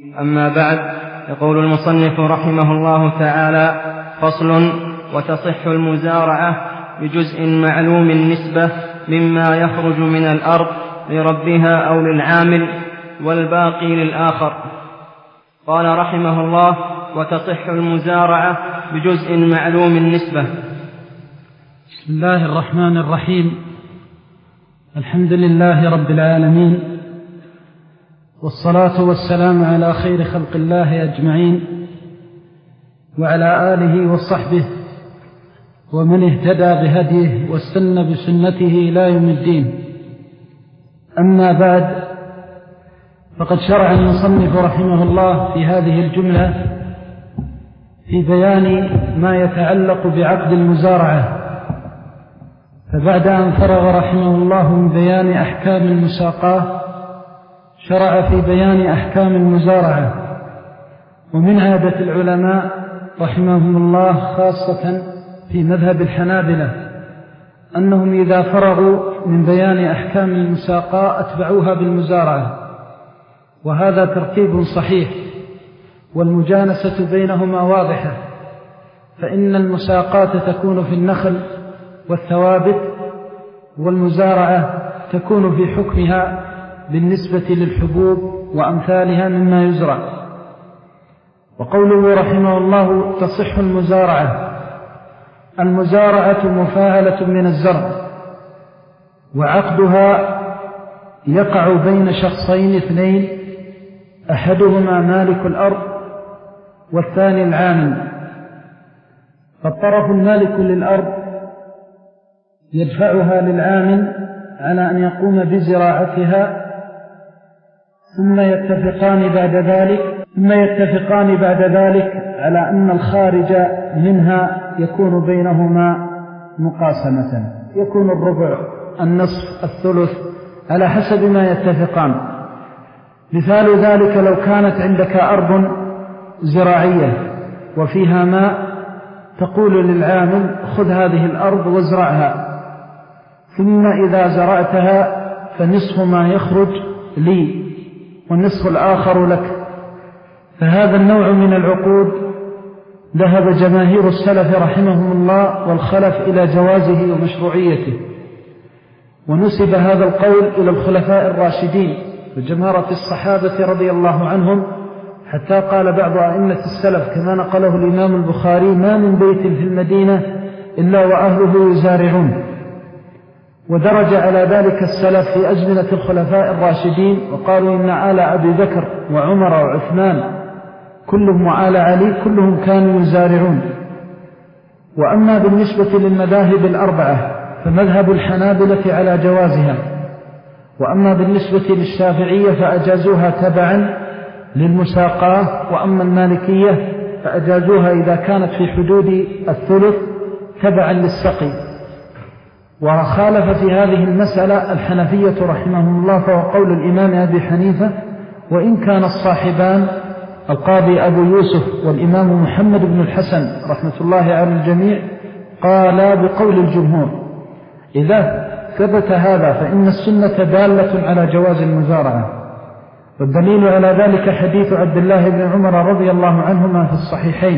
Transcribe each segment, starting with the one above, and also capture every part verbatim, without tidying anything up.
أما بعد، يقول المصنف رحمه الله تعالى: فصل: وتصح المزارعة بجزء معلوم النسبة مما يخرج من الأرض لربها أو للعامل والباقي للآخر. قال رحمه الله: وتصح المزارعة بجزء معلوم النسبة. بسم الله الرحمن الرحيم. الحمد لله رب العالمين، والصلاة والسلام على خير خلق الله أجمعين، وعلى آله وصحبه ومن اهتدى بهديه واستنى بسنته إلى يوم الدين. أما بعد، فقد شرع المصنف رحمه الله في هذه الجملة في بيان ما يتعلق بعقد المزارعة. فبعد أن فرغ رحمه الله من بيان أحكام المساقاة، شرع في بيان أحكام المزارعة. ومن عادة العلماء رحمهم الله خاصة في مذهب الحنابلة أنهم إذا فرغوا من بيان أحكام المساقاة أتبعوها بالمزارعة، وهذا ترتيب صحيح، والمجانسة بينهما واضحة، فإن المساقاة تكون في النخل والثوابت، والمزارعة تكون في حكمها بالنسبة للحبوب وأمثالها مما يزرع. وقوله رحمه الله: تصح المزارعة، المزارعة مفاعلة من الزرع، وعقدها يقع بين شخصين اثنين، أحدهما مالك الأرض والثاني العامل. فالطرف المالك للأرض يدفعها للعامل على أن يقوم بزراعتها، ثم يتفقان بعد ذلك ثم يتفقان بعد ذلك على أن الخارج منها يكون بينهما مقاسمة، يكون الربع، النصف، الثلث، على حسب ما يتفقان. مثال ذلك: لو كانت عندك أرض زراعية وفيها ماء، تقول للعامل: خذ هذه الأرض وازرعها، ثم إذا زرعتها فنصف ما يخرج لي والنصف الآخر لك. فهذا النوع من العقود ذهب جماهير السلف رحمهم الله والخلف إلى جوازه ومشروعيته، ونسب هذا القول إلى الخلفاء الراشدين وجمهرة الصحابة رضي الله عنهم، حتى قال بعض أئمة السلف كما نقله الإمام البخاري: ما من بيت في المدينة إلا وأهله يزارعون. ودرج على ذلك السلف في أزمنة الخلفاء الراشدين، وقالوا إن آل أبي بكر وعمر وعثمان كلهم وآل علي كلهم كانوا يزارعون. وأما بالنسبة للمذاهب الأربعة فمذهب الحنابلة على جوازها، وأما بالنسبة للشافعية فأجازوها تبعا للمساقاة، وأما المالكية فأجازوها إذا كانت في حدود الثلث تبعا للسقي. وخالف في هذه المسألة الحنفية رحمهم الله، فهو قول الإمام أبي حنيفة، وإن كان الصاحبان القاضي أبو يوسف والإمام محمد بن الحسن رحمة الله على الجميع قالا بقول الجمهور. إذا ثبت هذا فإن السنة دالة على جواز المزارعة، والدليل على ذلك حديث عبد الله بن عمر رضي الله عنهما في الصحيحين،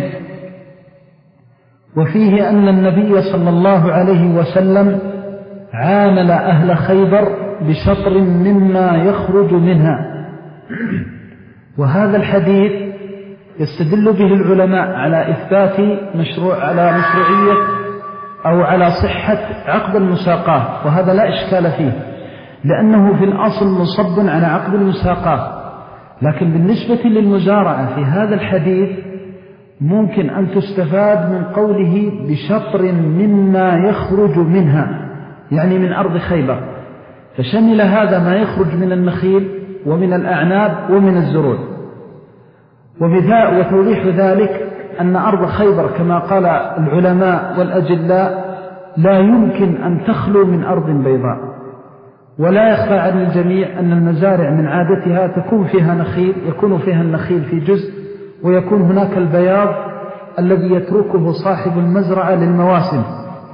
وفيه أن النبي صلى الله عليه وسلم عامل أهل خيبر بشطر مما يخرج منها. وهذا الحديث يستدل به العلماء على إثبات مشروع على مشروعية أو على صحة عقد المساقاة، وهذا لا إشكال فيه، لأنه في الأصل مصب على عقد المساقاة. لكن بالنسبة للمزارعة في هذا الحديث ممكن أن تستفاد من قوله بشطر مما يخرج منها، يعني من أرض خيبر، فشمل هذا ما يخرج من النخيل ومن الأعناب ومن الزروع. وتوضيح ذلك أن أرض خيبر كما قال العلماء والأجلاء لا يمكن أن تخلو من أرض بيضاء، ولا يخفى عن الجميع أن المزارع من عادتها تكون فيها نخيل، يكون فيها النخيل في جزء، ويكون هناك البياض الذي يتركه صاحب المزرعة للمواسم،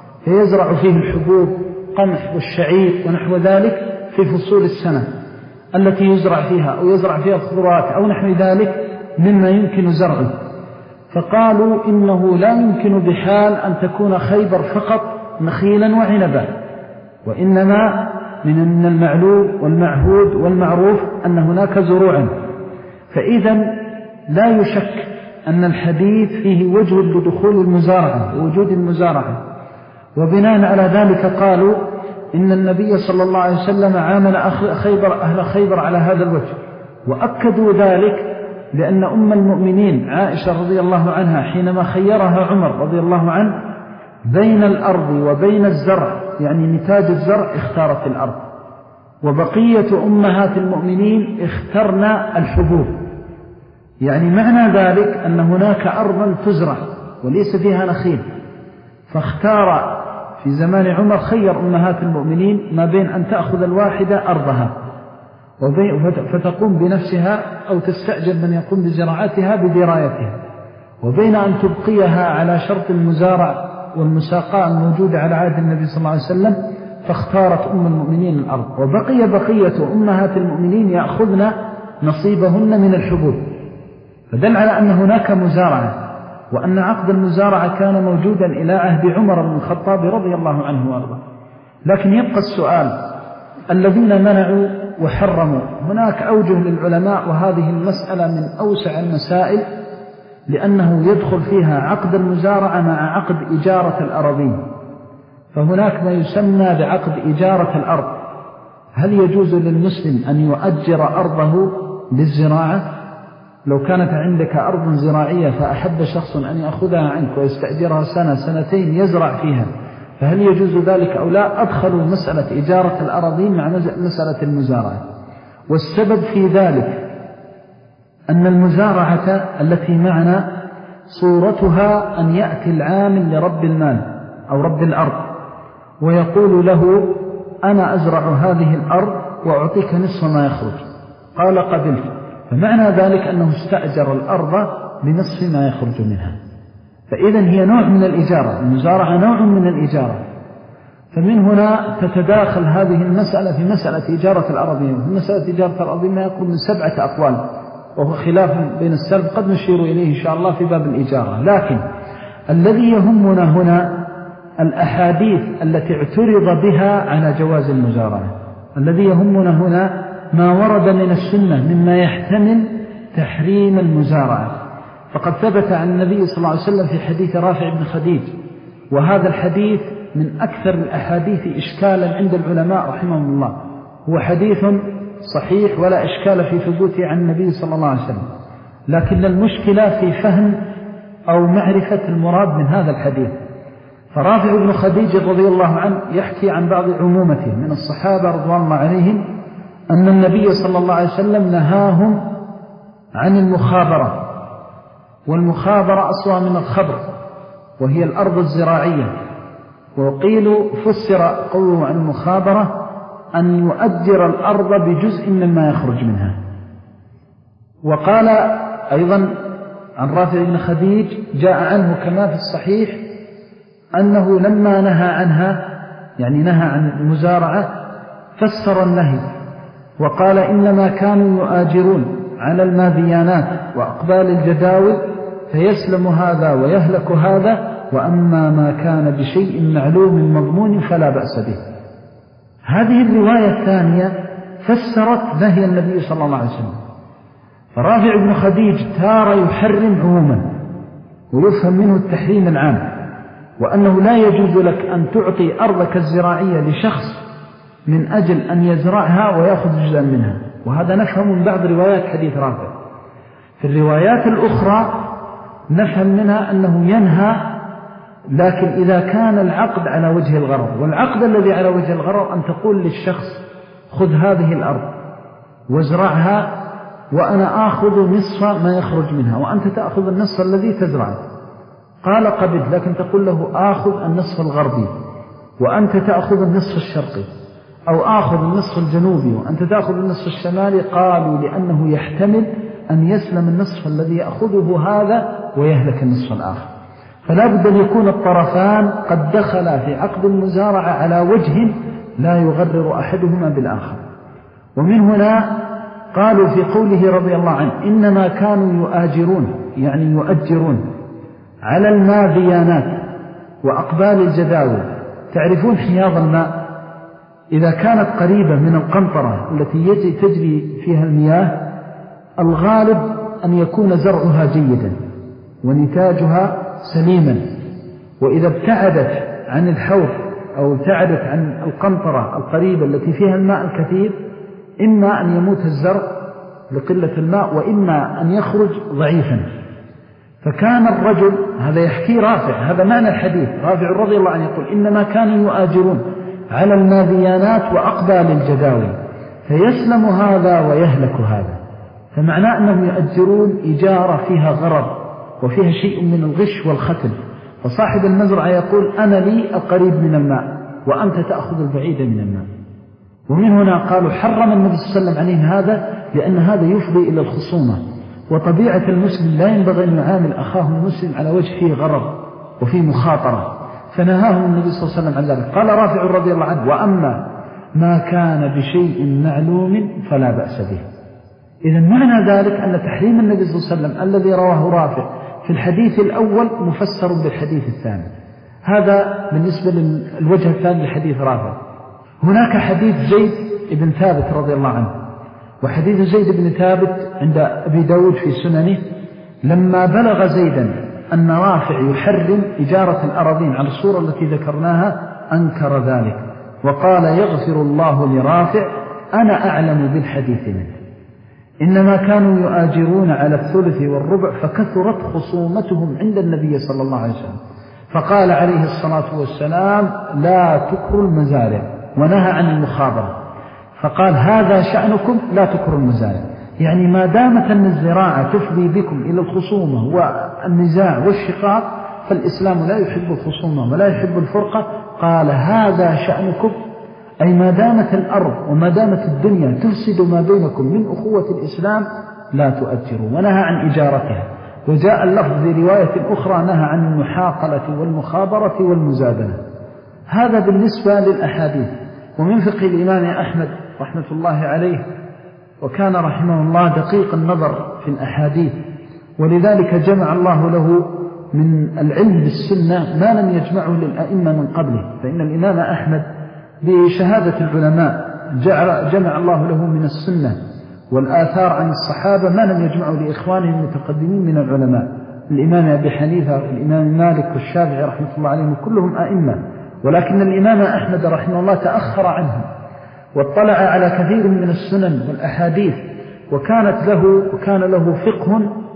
فيزرع فيه الحبوب، قمح والشعير ونحو ذلك في فصول السنة. التي يزرع فيها أو يزرع فيها الخضروات أو نحو ذلك مما يمكن زرعه. فقالوا إنه لا يمكن بحال أن تكون خيبر فقط نخيلا وعنبا، وإنما من المعلوم والمعهود والمعروف أن هناك زروعا. فإذا لا يشك أن الحديث فيه وجه لدخول المزارعة ووجود المزارعة. وبناء على ذلك قالوا إن النبي صلى الله عليه وسلم عامل خيبر أهل خيبر على هذا الوجه، وأكدوا ذلك لأن أم المؤمنين عائشة رضي الله عنها حينما خيرها عمر رضي الله عنه بين الأرض وبين الزرع، يعني نتاج الزرع، اختارت الأرض، وبقية أمهات المؤمنين اخترنا الحبوب. يعني معنى ذلك أن هناك أرضا تزرع وليس فيها نخيل، فاختار في زمان عمر خير أمهات المؤمنين ما بين أن تأخذ الواحدة أرضها فتقوم بنفسها أو تستأجر من يقوم بزراعتها بدرايتها، وبين أن تبقيها على شرط المزارع والمساقاة الموجودة على عهد النبي صلى الله عليه وسلم، فاختارت أم المؤمنين الأرض. وبقي بقية أمهات المؤمنين يأخذن نصيبهن من الحبوب، فدل على أن هناك مزارعة، وأن عقد المزارعة كان موجودا إلى عهد عمر بن الخطاب رضي الله عنه وارضاه. لكن يبقى السؤال: الذين منعوا وحرموا، هناك أوجه للعلماء، وهذه المسألة من أوسع المسائل، لأنه يدخل فيها عقد المزارعة مع عقد إجارة الأراضين. فهناك ما يسمى بعقد إجارة الأرض. هل يجوز للمسلم أن يؤجر أرضه للزراعة؟ لو كانت عندك أرض زراعية فأحب شخص أن يأخذها عنك ويستأجرها سنة سنتين يزرع فيها، فهل يجوز ذلك أو لا؟ أدخلوا مسألة إجارة الأراضين مع مسألة المزارعة. والسبب في ذلك أن المزارعة التي معنا صورتها أن يأتي العامل لرب المال أو رب الأرض ويقول له: أنا أزرع هذه الأرض وأعطيك نصف ما يخرج. قال: قبلت. فمعنى ذلك أنه استأجر الأرض بنصف ما يخرج منها. فإذا هي نوع من الإجارة، المزارعة نوع من الإجارة. فمن هنا تتداخل هذه المسألة في مسألة إجارة الأراضين. وفي مسألة إجارة الأراضين ما يقول من سبعة أقوال، وهو خلاف بين السلف قد نشير إليه إن شاء الله في باب الإجارة. لكن الذي يهمنا هنا الأحاديث التي اعترض بها على جواز المزارعة. الذي يهمنا هنا ما ورد من السنة مما يحتمل تحريم المزارعة. فقد ثبت عن النبي صلى الله عليه وسلم في حديث رافع بن خديج، وهذا الحديث من أكثر الأحاديث إشكالا عند العلماء رحمهم الله. هو حديث صحيح ولا إشكال في ثبوته عن النبي صلى الله عليه وسلم، لكن المشكلة في فهم أو معرفة المراد من هذا الحديث. فرافع بن خديج رضي الله عنه يحكي عن بعض عمومته من الصحابة رضوان الله عليهم أن النبي صلى الله عليه وسلم نهاهم عن المخابرة، والمخابرة أصلها من الخبر وهي الأرض الزراعية. وقيل فسر قوله عن المخابرة أن يؤجر الأرض بجزء مما يخرج منها. وقال أيضا عن رافع بن خديج جاء عنه كما في الصحيح أنه لما نهى عنها، يعني نهى عن المزارعة، فسر النهي وقال: إنما كانوا يؤاجرون على الماذيانات وأقبال الجداول فيسلم هذا ويهلك هذا، وأما ما كان بشيء معلوم مضمون فلا بأس به. هذه الرواية الثانية فسرت نهي النبي صلى الله عليه وسلم. فرافع بن خديج تارى يحرم عموما ويفهم منه التحريم العام، وأنه لا يجوز لك أن تعطي أرضك الزراعية لشخص من أجل أن يزرعها ويأخذ جزءا منها. وهذا نفهم من بعض روايات حديث رافع. في الروايات الأخرى نفهم منها أنه ينهى، لكن إذا كان العقد على وجه الغرض. والعقد الذي على وجه الغرض أن تقول للشخص: خذ هذه الأرض وازرعها وأنا آخذ نصف ما يخرج منها وأنت تأخذ النصف الذي تزرعه. قال: قبل. لكن تقول له: آخذ النصف الغربي وأنت تأخذ النصف الشرقي، أو آخذ النصف الجنوبي وأنت تأخذ النصف الشمالي. قالوا: لأنه يحتمل أن يسلم النصف الذي يأخذه هذا ويهلك النصف الآخر. فلا بد أن يكون الطرفان قد دخلا في عقد المزارعة على وجه لا يغرر أحدهما بالآخر. ومن هنا قالوا في قوله رضي الله عنه إنما كانوا يؤاجرون يعني يؤجرون على الماذيانات وأقبال الجداول. تعرفون حياض الماء إذا كانت قريبة من القنطرة التي تجري فيها المياه الغالب أن يكون زرعها جيدا ونتاجها سليما، وإذا ابتعدت عن الحوض أو ابتعدت عن القنطرة القريبة التي فيها الماء الكثير إما أن يموت الزرع لقلة الماء وإما أن يخرج ضعيفا. فكان الرجل هذا يحكي رافع، هذا معنى الحديث، رافع رضي الله عنه يقول إنما كانوا يؤاجرون على الماذيانات وأقبال الجداول فيسلم هذا ويهلك هذا. فمعناه أنهم يؤجرون إجارة فيها غرض وفيها شيء من الغش والختل. فصاحب المزرعة يقول أنا لي القريب من الماء وأنت تأخذ البعيد من الماء. ومن هنا قالوا حرم النبي صلى الله عليه وسلم عليه هذا لأن هذا يفضي إلى الخصومة، وطبيعة المسلم لا ينبغي أن يعامل أخاه المسلم على وجه فيه غرض وفيه مخاطرة، فنهاهم النبي صلى الله عليه وسلم عن ذلك. قال رافع رضي الله عنه وأما ما كان بشيء معلوم فلا بأس به. إذن معنى ذلك أن تحريم النبي صلى الله عليه وسلم الذي رواه رافع في الحديث الأول مفسر بالحديث الثاني. هذا بالنسبة للوجه الثاني لحديث رافع. هناك حديث زيد بن ثابت رضي الله عنه، وحديث زيد بن ثابت عند أبي داود في سننه لما بلغ زيدا أن رافع يحرم إجارة الأراضين على الصورة التي ذكرناها أنكر ذلك وقال يغفر الله لرافع أنا أعلم بالحديث منه. إنما كانوا يؤاجرون على الثلث والربع فكثرت خصومتهم عند النبي صلى الله عليه وسلم فقال عليه الصلاة والسلام لا تكروا المزارع ونهى عن المخابرة. فقال هذا شأنكم لا تكروا المزارع، يعني ما دامت أن الزراعة تفضي بكم إلى الخصومة والنزاع والشقاق فالإسلام لا يحب الخصومة ولا يحب الفرقة. قال هذا شأنكم، أي ما دامت الأرض وما دامت الدنيا تفسد ما بينكم من أخوة الإسلام لا تؤجروا، ونهى عن إجارتها. وجاء اللفظ في رواية أخرى نهى عن المحاقلة والمخابرة والمزابنة. هذا بالنسبة للأحاديث. ومن فقه الإمام أحمد رحمة الله عليه، وكان رحمه الله دقيق النظر في الأحاديث، ولذلك جمع الله له من العلم بالسنة ما لم يجمعه للأئمة من قبله. فإن الإمام أحمد بشهادة العلماء جمع الله له من السنة والآثار عن الصحابة ما لم يجمعه لإخوانهم المتقدمين من العلماء. الإمام أبي حنيفة والإمام مالك والشافعي رحمة الله عليهم كلهم أئمة، ولكن الإمام أحمد رحمه الله تأخر عنهم واطلع على كثير من السنن والأحاديث، وكانت له وكان له فقه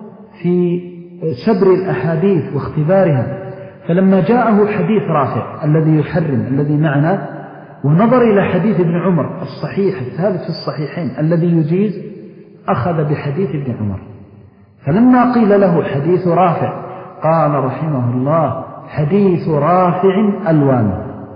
في سبر الأحاديث واختبارها. فلما جاءه حديث رافع الذي يحرم الذي معنا ونظر إلى حديث ابن عمر الصحيح الثابت في الصحيحين الذي يجيز أخذ بحديث ابن عمر. فلما قيل له حديث رافع قال رحمه الله حديث رافع ألوان،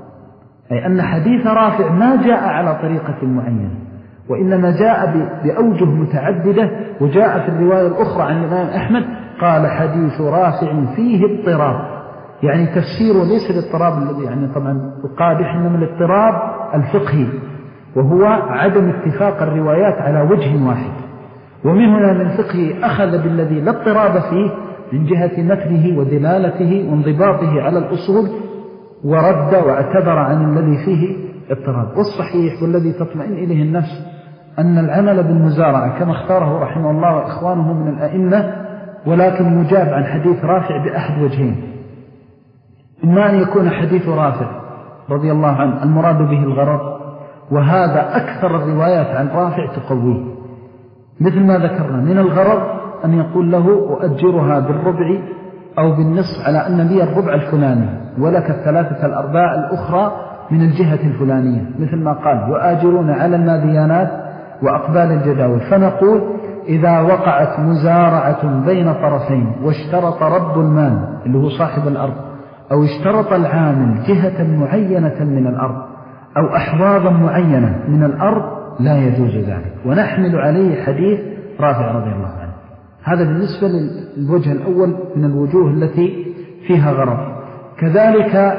أي أن حديث رافع ما جاء على طريقة معينة وإنما جاء بأوجه متعددة. وجاء في الرواية الأخرى عن الإمام أحمد قال حديث رافع فيه اضطراب، يعني تفسيره ليس الاضطراب الذي يعني طبعا القادح، إنما الاضطراب الفقهي وهو عدم اتفاق الروايات على وجه واحد. ومن هنا من فقهه أخذ بالذي لا اضطراب فيه من جهة متنه ودلالته وانضباطه على الأصول، ورد واعتذر عن الذي فيه اضطراب. والصحيح والذي تطمئن إليه النفس أن العمل بالمزارعة كما اختاره رحمه الله وإخوانه من الأئمة، ولكن يجاب عن حديث رافع بأحد وجهين: إما أن يكون حديث رافع رضي الله عنه المراد به الغرض، وهذا أكثر الروايات عن رافع تقويه، مثل ما ذكرنا من الغرض أن يقول له أؤجرها بالربع أو بالنصف على أن لي الربع الفلاني ولك الثلاثة الأرباع الأخرى من الجهة الفلانية، مثل ما قال يؤاجرون على الماديانات وأقبال الجداول. فنقول إذا وقعت مزارعة بين طرفين واشترط رب المال اللي هو صاحب الأرض أو اشترط العامل جهة معينة من الأرض أو أحواضا معينة من الأرض لا يجوز ذلك، ونحمل عليه حديث رافع رضي الله عنه. هذا بالنسبة للوجه الأول من الوجوه التي فيها غرض. كذلك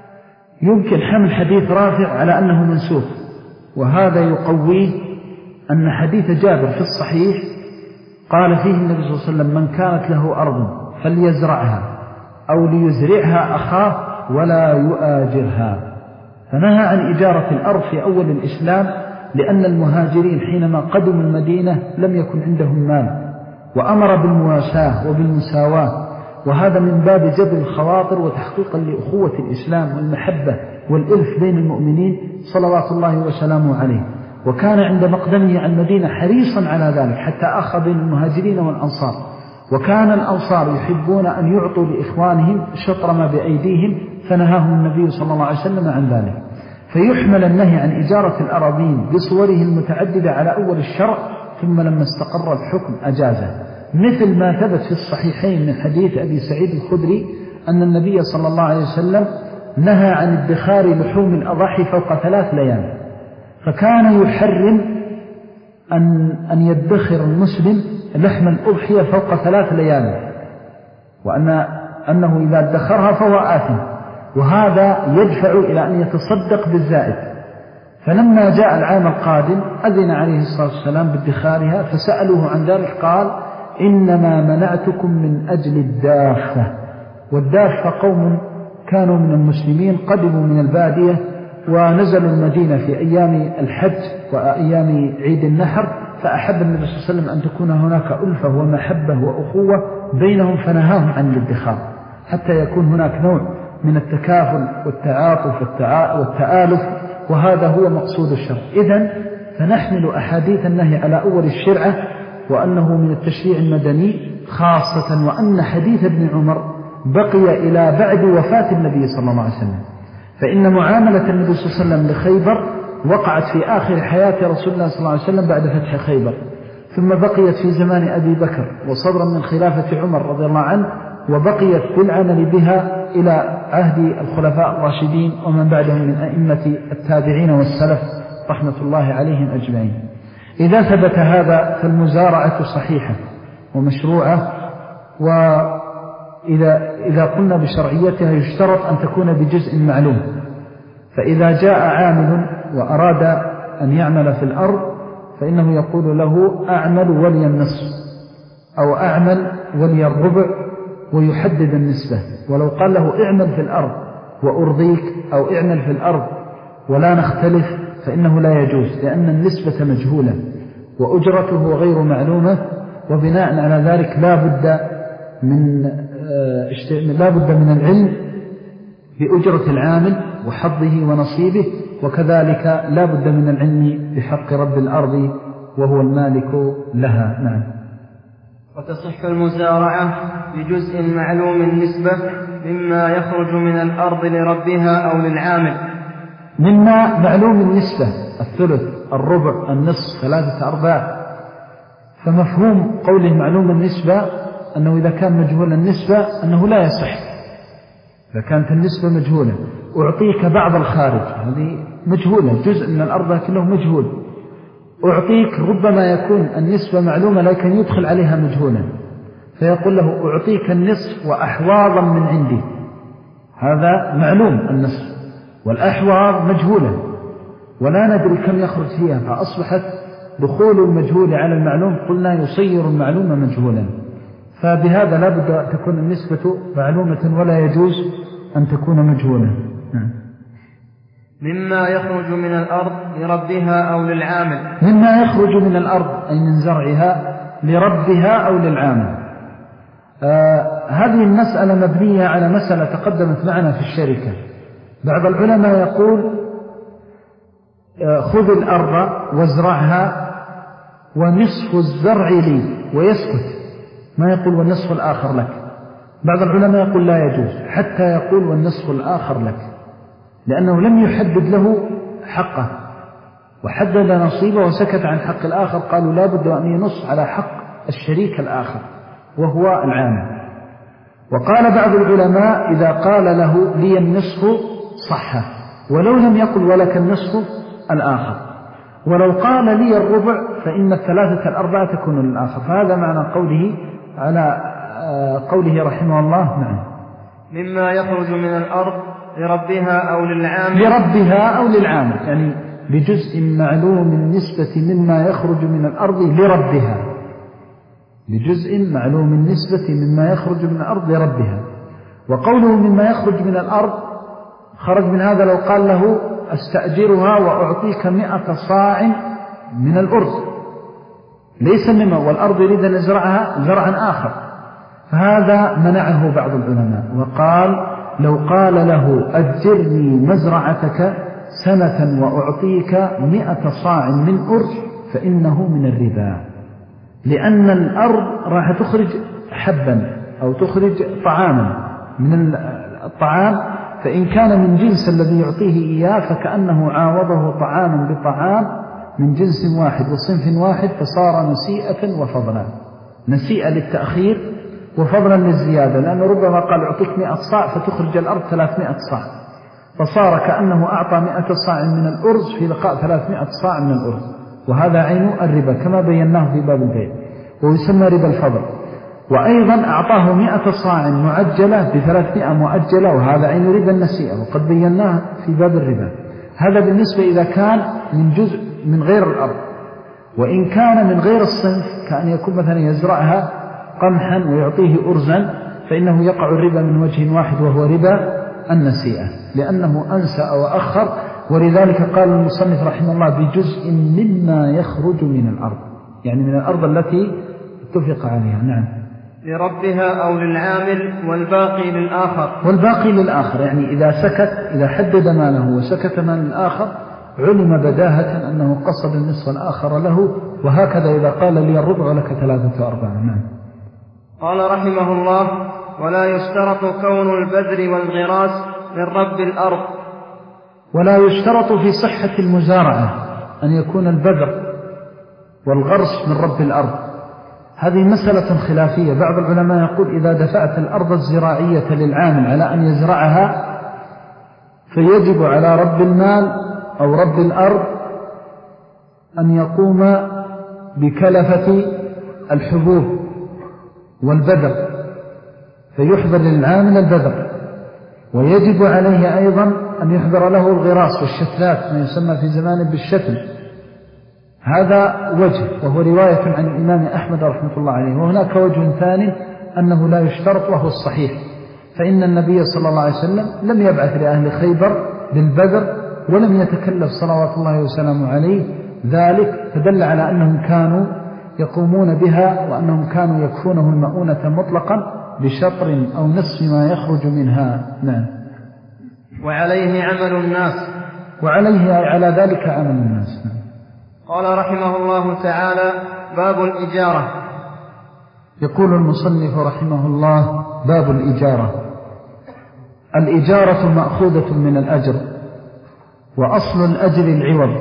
يمكن حمل حديث رافع على أنه منسوخ، وهذا يقويه أن حديث جابر في الصحيح قال فيه النبي صلى الله عليه وسلم: من كانت له أرض فليزرعها أو ليزرعها أخاه ولا يؤاجرها. فنهى عن إجارة الأرض في أول الإسلام، لأن المهاجرين حينما قدموا المدينة لم يكن عندهم مال، وأمر بالمواساة وبالمساواة، وهذا من باب جبر الخواطر وتحقيقا لأخوة الإسلام والمحبة والإلف بين المؤمنين صلوات الله وسلامه عليه. وكان عند مقدمه على المدينة حريصا على ذلك حتى أخى بين المهاجرين والأنصار. وكان الأنصار يحبون أن يعطوا لإخوانهم شطر ما بأيديهم، فنهاهم النبي صلى الله عليه وسلم عن ذلك. فيحمل النهي عن إجارة الأراضين بصوره المتعددة على أول الشرع، ثم لما استقر الحكم أجازه، مثل ما ثبت في الصحيحين من حديث أبي سعيد الخدري أن النبي صلى الله عليه وسلم نهى عن ادخار لحوم الأضاحي فوق ثلاث ليال، فكان يحرم أن, أن يدخر المسلم لحم الأضحية فوق ثلاث ليال، وأن أنه إذا ادخرها فهو آثم، وهذا يدفع إلى أن يتصدق بالزائد. فلما جاء العام القادم أذن عليه الصلاة والسلام بادخارها، فسألوه عن ذلك قال: إنما منعتكم من أجل الدافة. والدافة قوم كانوا من المسلمين قدموا من البادية ونزلوا المدينة في أيام الحج وأيام عيد النحر، فأحب النبي صلى الله عليه وسلم أن تكون هناك ألفة ومحبة وأخوة بينهم، فنهاهم عن الادخار حتى يكون هناك نوع من التكافل والتعاطف والتآلف، وهذا هو مقصود الشرع. إذن فنحمل أحاديث النهي على أول الشرعة، وأنه من التشريع المدني خاصة، وأن حديث ابن عمر بقي إلى بعد وفاة النبي صلى الله عليه وسلم. فإن معاملة النبي صلى الله عليه وسلم لخيبر وقعت في آخر حياة رسول الله صلى الله عليه وسلم بعد فتح خيبر، ثم بقيت في زمان أبي بكر وصدرا من خلافة عمر رضي الله عنه، وبقيت بالعمل بها إلى عهد الخلفاء الراشدين ومن بعدهم من أئمة التابعين والسلف رحمة الله عليهم أجمعين. إذا ثبت هذا فالمزارعة صحيحة ومشروعة، وإذا إذا قلنا بشرعيتها يشترط أن تكون بجزء معلوم. فإذا جاء عامل وأراد أن يعمل في الأرض فإنه يقول له: أعمل ولي النصف، أو أعمل ولي الربع، ويحدد النسبة. ولو قال له: اعمل في الأرض وأرضيك، أو اعمل في الأرض ولا نختلف، فإنه لا يجوز، لأن النسبة مجهولة وأجرته غير معلومة، وبناء على ذلك لا بد من لا بد من العلم بأجرة العامل وحظه ونصيبه، وكذلك لا بد من العلم بحق رب الأرض وهو المالك لها. نعم. وتصح المزارعة بجزء معلوم النسبة مما يخرج من الأرض لربها أو للعامل. مما معلوم النسبة: الثلث، الربع، النصف، ثلاثة أرباع. فمفهوم قوله معلوم النسبة أنه إذا كان مجهول النسبة أنه لا يصح. إذا كانت النسبة مجهولة: أعطيك بعض الخارج، هذه مجهولة، جزء من الأرض لكنه مجهول. أعطيك ربما يكون النسبة معلومة لكن يدخل عليها مجهولا، فيقول له: أعطيك النصف وأحواضا من عندي، هذا معلوم النصف، والأحواض مجهولة ولا ندري كم يخرج فيها، فأصبحت دخول المجهول على المعلوم قلنا يصير المعلومة مجهولا. فبهذا لا بد أن تكون النسبة معلومة ولا يجوز أن تكون مجهولة. مما يخرج من الأرض لربها أو للعامل. مما يخرج من الأرض أي من زرعها لربها أو للعامل. آه هذه المسألة مبنية على مسألة تقدمت معنا في الشركة. بعض العلماء يقول: آه خذ الأرض وازرعها ونصف الزرع لي، ويسكت، ما يقول والنصف الآخر لك. بعض العلماء يقول لا يجوز حتى يقول والنصف الآخر لك، لأنه لم يحدد له حقه، وحدد نصيبه وسكت عن حق الآخر. قالوا لا بد أن ينص على حق الشريك الآخر وهو العامل. وقال بعض العلماء: إذا قال له لي النصف صح، ولو لم يقل ولك النصف الآخر. ولو قال لي الربع فإن الثلاثة الأربعة تكون للآخر. فهذا معنى قوله على قوله رحمه الله. نعم. مما يخرج من الأرض لربها أو للعامل. لربها أو للعامل، يعني بجزء معلوم النسبة مما يخرج من الأرض لربها، بجزء معلوم النسبة مما يخرج من الأرض لربها. وقوله مما يخرج من الأرض خرج من هذا لو قال له أستأجرها وأعطيك مئة صاع من الأرز، ليس مما، والأرض يريد أن يزرعها زرعا آخر، فهذا منعه بعض العلماء وقال لو قال له أجرني مزرعتك سنة وأعطيك مئة صاع من أرز فإنه من الربا، لأن الأرض راح تخرج حبا أو تخرج طعاما من الطعام، فإن كان من جنس الذي يعطيه إياه فكأنه عاوضه طعاما بطعام من جنس واحد وصنف واحد، فصار نسيئة وفضلا، نسيئة للتأخير وفضلا للزيادة، لأنه ربما قال أعطيك مئة صاع فتخرج الأرض ثلاثمائة صاع، فصار كأنه أعطى مئة صاع من الأرز في لقاء ثلاثمائة صاع من الأرز، وهذا عين الربا كما بيناه في باب البيع، ويسمى ربا الفضل. وأيضا أعطاه مئة صاع معجلة بثلاثمائة مؤجلة، وهذا عين ربا النسيئة، وقد بيناه في باب الربا. هذا بالنسبة إذا كان من جزء من غير الأرض. وإن كان من غير الصنف كأن يكون مثلا يزرعها قمحا ويعطيه أرزا فإنه يقع الربا من وجه واحد وهو ربا النسيئة، لأنه أنسى أو أخر. ولذلك قال المصنف رحمه الله بجزء مما يخرج من الأرض، يعني من الأرض التي اتفق عليها. نعم، لربها أو للعامل والباقي للآخر. والباقي للآخر يعني إذا سكت، إذا حدد ماله وسكت مال الآخر علم بداهة أنه قصد النصف الآخر له، وهكذا إذا قال لي الربع لك ثلاثة أربعة. نعم. قال رحمه الله: ولا يشترط كون البذر والغراس من رب الأرض. ولا يشترط في صحة المزارعة أن يكون البذر والغرس من رب الأرض، هذه مسألة خلافية. بعض العلماء يقول إذا دفعت الأرض الزراعية للعامل على أن يزرعها فيجب على رب المال أو رب الأرض أن يقوم بكلفة الحبوب والبذر، فيحضر للعامل البذر، ويجب عليه أيضا أن يحضر له الغراس والشتلات، ما يسمى في زمانه بالشتل. هذا وجه، وهو رواية عن الإمام أحمد رحمة الله عليه. وهناك وجه ثاني أنه لا يشترط، وهو الصحيح، فإن النبي صلى الله عليه وسلم لم يبعث لأهل خيبر بالبذر ولم يتكلف صلوات الله وسلامه عليه ذلك، فدل على أنهم كانوا يقومون بها، وأنهم كانوا يكفونه المؤونة مطلقا بشطر أو نصف ما يخرج منها. نعم. وعليه عمل الناس. وعليه على ذلك عمل الناس. قال رحمه الله تعالى: باب الإجارة. يقول المصنف رحمه الله: باب الإجارة. الإجارة مأخوذة من الأجر، وأصل الأجر العوض،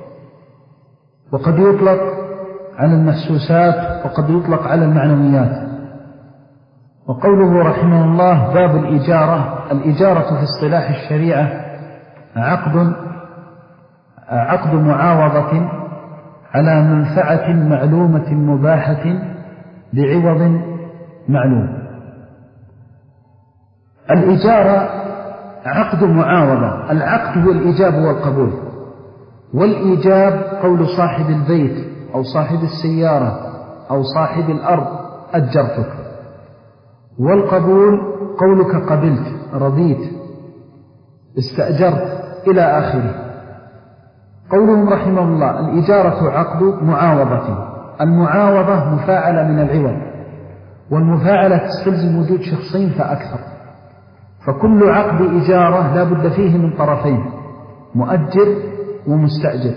وقد يطلق على المحسوسات وقد يطلق على المعنويات. وقوله رحمه الله باب الإجارة: الإجارة في اصطلاح الشريعة عقد عقد معاوضة على منفعة معلومة مباحة بعوض معلوم. الإجارة عقد معاوضة، العقد هو الإيجاب والقبول، والإيجاب قول صاحب البيت أو صاحب السيارة أو صاحب الأرض أجرتك، والقبول قولك قبلت، رضيت، استأجرت إلى آخره. قولهم رحمه الله: الإجارة عقد معاوضة. المعاوضة مفاعلة من العوض، والمفاعلة تستلزم وجود شخصين فأكثر، فكل عقد إجارة لا بد فيه من طرفين، مؤجر ومستأجر،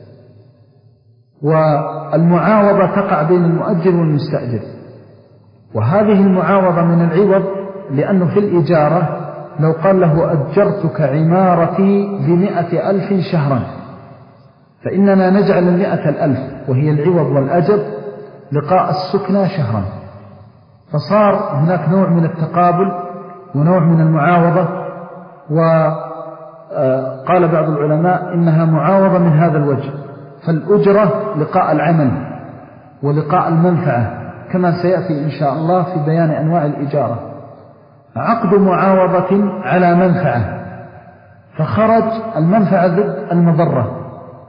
والمعاوضة تقع بين المؤجر والمستأجر. وهذه المعاوضة من العوض، لأنه في الإجارة لو قال له أجرتك عمارتي بمئة ألف شهرا، فإننا نجعل المئة الألف وهي العوض والأجر لقاء السكنى شهرا، فصار هناك نوع من التقابل ونوع من المعاوضة. وقال بعض العلماء إنها معاوضة من هذا الوجه، فالأجرة لقاء العمل ولقاء المنفعة، كما سيأتي إن شاء الله في بيان أنواع الإجارة. عقد معاوضة على منفعة، فخرج المنفعة ضد المضرة،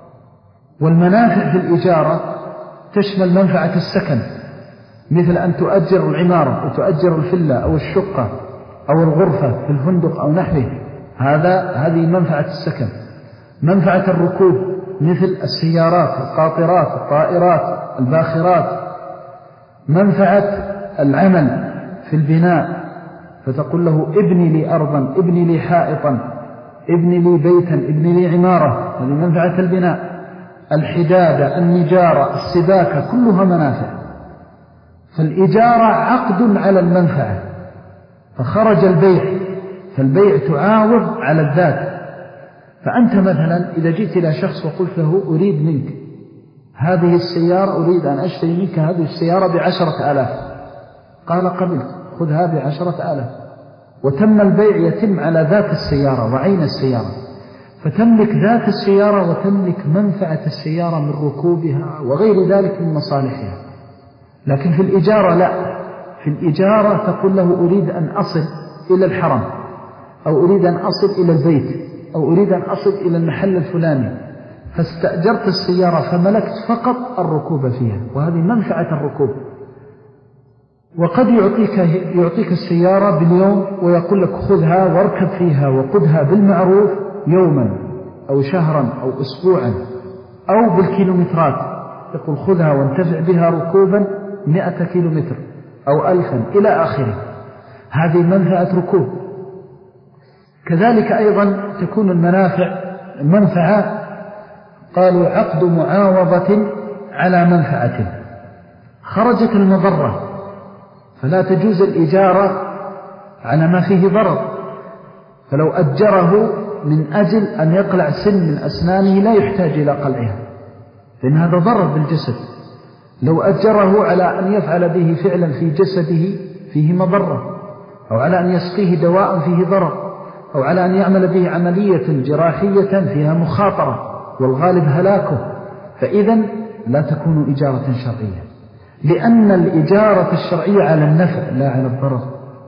والمنافع في الإجارة تشمل منفعة السكن، مثل أن تؤجر العمارة أو تؤجر الفلة أو الشقة أو الغرفة في الفندق أو نحوه، هذا هذه منفعة السكن. منفعة الركوب مثل السيارات، القاطرات، الطائرات، الباخرات. منفعة العمل في البناء، فتقول له ابني لي أرضا، ابني لي حائطا، ابني لي بيتا، ابني لي عمارة، هذه منفعة البناء. الحدادة، النجارة، السباكة، كلها منافع. فالإجارة عقد على المنفعة، فخرج البيع، فالبيع تعاوض على الذات. فأنت مثلا إذا جئت إلى شخص وقلت له أريد منك هذه السيارة، أريد أن أشتري منك هذه السيارة بعشرة آلاف، قال قبلت، خذها بعشرة آلاف، وتم البيع يتم على ذات السيارة وعين السيارة، فتملك ذات السيارة وتملك منفعة السيارة من ركوبها وغير ذلك من مصالحها. لكن في الإجارة لا، في الإجارة تقول له أريد أن أصل إلى الحرم، أو أريد أن أصل إلى البيت، أو أريد أن أصل إلى المحل الفلاني، فاستأجرت السيارة فملكت فقط الركوب فيها، وهذه منفعة الركوب. وقد يعطيك, يعطيك السيارة باليوم ويقول لك خذها واركب فيها وقدها بالمعروف يوما أو شهرا أو أسبوعا، أو بالكيلومترات، يقول خذها وانتفع بها ركوبا مئة كيلومتر أو ألفا إلى آخره. هذه منفعة ركوب. كذلك أيضا تكون المنافع منفعة، قالوا عقد معاوضة على منفعة. خرجت المضرة فلا تجوز الإجارة على ما فيه ضرر، فلو أجره من أجل أن يقلع سن من أسنانه لا يحتاج إلى قلعها، لأن هذا ضرر بالجسد. لو أجره على أن يفعل به فعلا في جسده فيه مضرة، أو على أن يسقيه دواء فيه ضرر، أو على أن يعمل به عملية جراحية فيها مخاطرة والغالب هلاكه، فإذا لا تكون إجارة شرعية، لأن الإجارة الشرعية على النفع لا على الضرر.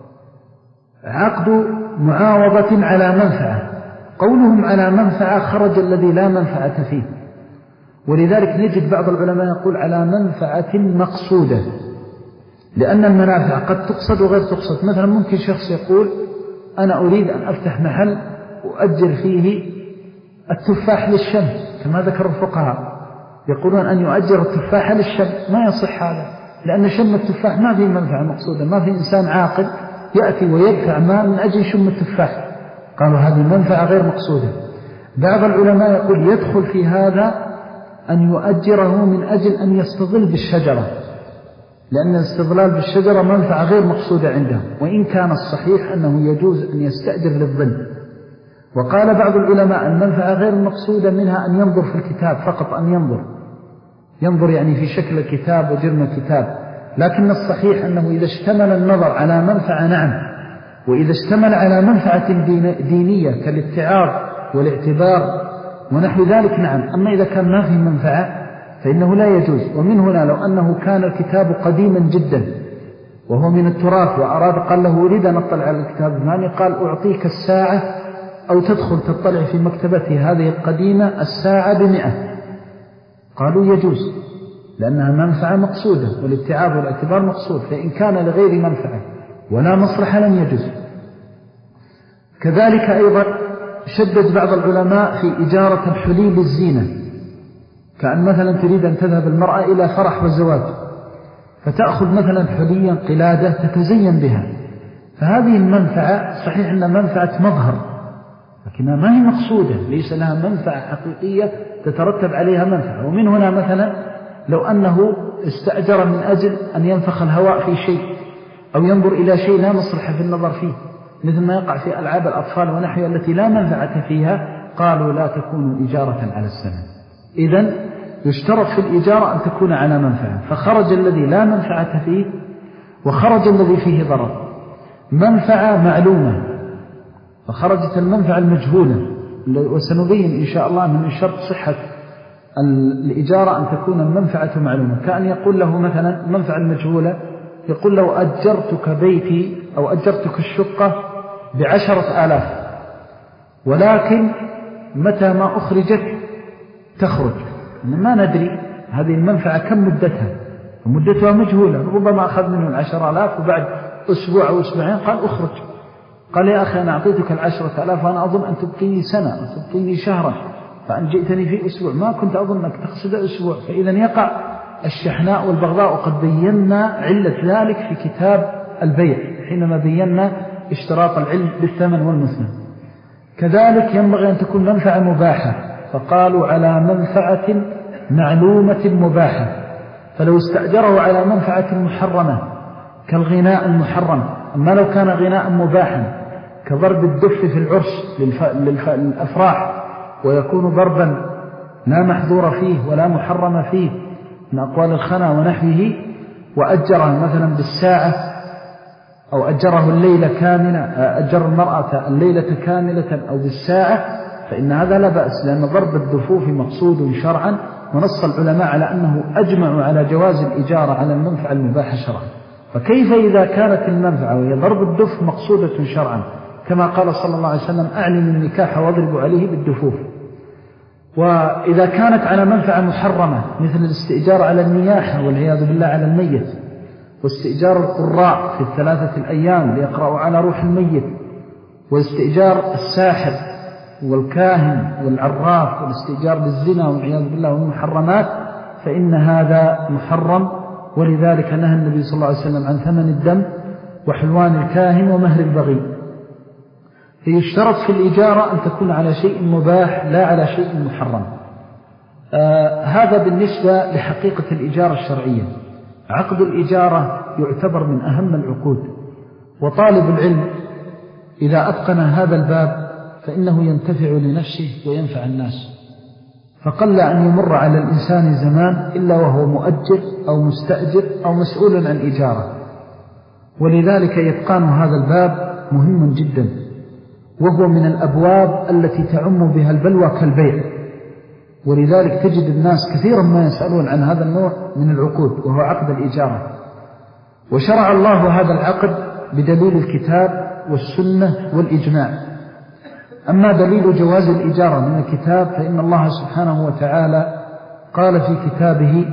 عقد معاوضة على منفعة، قولهم على منفعة خرج الذي لا منفعة فيه، ولذلك نجد بعض العلماء يقول على منفعة مقصودة، لأن المنافع قد تقصد وغير تقصد. مثلا ممكن شخص يقول أنا أريد أن أفتح محل وأجر فيه التفاح للشم، كما ذكر الفقهاء يقولون أن يؤجر التفاح للشم، ما يصح هذا، لأن شم التفاح ما فيه منفعة مقصودة، ما في إنسان عاقل يأتي ويدفع ما من أجل شم التفاح، قالوا هذه منفعة غير مقصودة. بعض العلماء يقول يدخل في هذا أن يؤجره من أجل أن يستظل بالشجرة، لأن الاستظلال بالشجرة منفعة غير مقصودة عنده، وإن كان الصحيح أنه يجوز أن يستأجر للظل. وقال بعض العلماء المنفعة غير المقصودة منها أن ينظر في الكتاب فقط، أن ينظر ينظر يعني في شكل الكتاب وجرم الكتاب، لكن الصحيح أنه إذا اشتمل النظر على منفعة نعم، وإذا اشتمل على منفعة دينية كالاتعاظ والاعتبار ونحو ذلك نعم. أما إذا كان ما فيه منفعة فإنه لا يجوز. ومن هنا لو أنه كان الكتاب قديما جدا وهو من التراث وأراد قال له أريد أن أطلع على الكتاب الماني، قال أعطيك الساعة أو تدخل تطلع في مكتبته هذه القديمة الساعة بمئة، قالوا يجوز، لأنها منفعة مقصودة والابتعاض والاعتبار مقصود، فإن كان لغير منفعة ولا مصلحة لم يجوز. كذلك أيضا شدد بعض العلماء في إجارة الحلي للزينة، كأن مثلا تريد أن تذهب المرأة إلى فرح وزواج فتأخذ مثلا حليا قلادة تتزين بها، فهذه المنفعة صحيح أنها منفعة مظهر لكنها ما هي مقصودة، ليس لها منفعة حقيقية تترتب عليها منفعة. ومن هنا مثلا لو أنه استأجر من أجل أن ينفخ الهواء في شيء أو ينظر إلى شيء لا مصلحة في النظر فيه، مثل ما يقع في ألعاب الأطفال ونحوها التي لا منفعة فيها، قالوا لا تكون إجارة على السنة. إذن يشترط في الإجارة أن تكون على منفعة، فخرج الذي لا منفعة فيه وخرج الذي فيه ضرر. منفعة معلومة فخرجت المنفعة المجهولة، وسنبين إن شاء الله من شرط صحة الإجارة أن تكون المنفعة معلومة، كأن يقول له مثلا منفعة المجهولة، يقول له أجرتك بيتي أو أجرتك الشقة بعشرة آلاف، ولكن متى ما أخرجت تخرج، ما ندري هذه المنفعة كم مدتها، ومدتها مجهولة، ربما أخذ منه العشر آلاف وبعد أسبوع أو أسبوعين قال أخرج. قال يا أخي أنا أعطيتك العشرة آلاف وأنا أظن أن تبقيني سنة أو تبقيني شهرا، فأن جئتني في أسبوع ما كنت أظن أنك تقصد أسبوع. فإذا يقع الشحناء والبغضاء. وقد بينا علة ذلك في كتاب البيع حينما بينا اشتراط العلم بالثمن والمثمن. كذلك ينبغي أن تكون منفعة مباحة، فقالوا على منفعة معلومة مباحة. فلو استأجره على منفعة محرمة كالغناء المحرم، أما لو كان غناء مباحا كضرب الدف في العرس للأفراح ويكون ضربا لا محظور فيه ولا محرم فيه من أقوال الخنا ونحوه، وأجره مثلا بالساعة أو أجره الليلة كاملة، أجر المرأة الليلة كاملة أو بالساعة، فإن هذا لا بأس، لأن ضرب الدفوف مقصود شرعا، ونص العلماء على أنه أجمعوا على جواز الإجارة على المنفعة المباحة شرعا. فكيف إذا كانت المنفعة وهي ضرب الدف مقصودة شرعا، كما قال صلى الله عليه وسلم أعلن النكاح واضربوا عليه بالدفوف. وإذا كانت على منفعة محرمة مثل الاستئجار على النياحة والعياذ بالله على الميت، واستئجار القراء في الثلاثة الأيام ليقرأوا على روح الميت، واستئجار الساحر والكاهن والعراف والاستئجار للزنا والعياذ بالله والمحرمات، فإن هذا محرم. ولذلك نهى النبي صلى الله عليه وسلم عن ثمن الدم وحلوان الكاهن ومهر البغي. فيشترط في الإجارة أن تكون على شيء مباح لا على شيء محرم. آه هذا بالنسبة لحقيقة الإجارة الشرعية. عقد الإجارة يعتبر من أهم العقود، وطالب العلم إذا أتقن هذا الباب فإنه ينتفع لنفسه وينفع الناس. فقل أن يمر على الإنسان زمان إلا وهو مؤجر أو مستأجر أو مسؤول عن إجارة، ولذلك يتقان هذا الباب مهم جدا، وهو من الأبواب التي تعم بها البلوى كالبيع. ولذلك تجد الناس كثيرا ما يسألون عن هذا النوع من العقود وهو عقد الإجارة. وشرع الله هذا العقد بدليل الكتاب والسنة والإجماع. أما دليل جواز الإجارة من الكتاب فإن الله سبحانه وتعالى قال في كتابه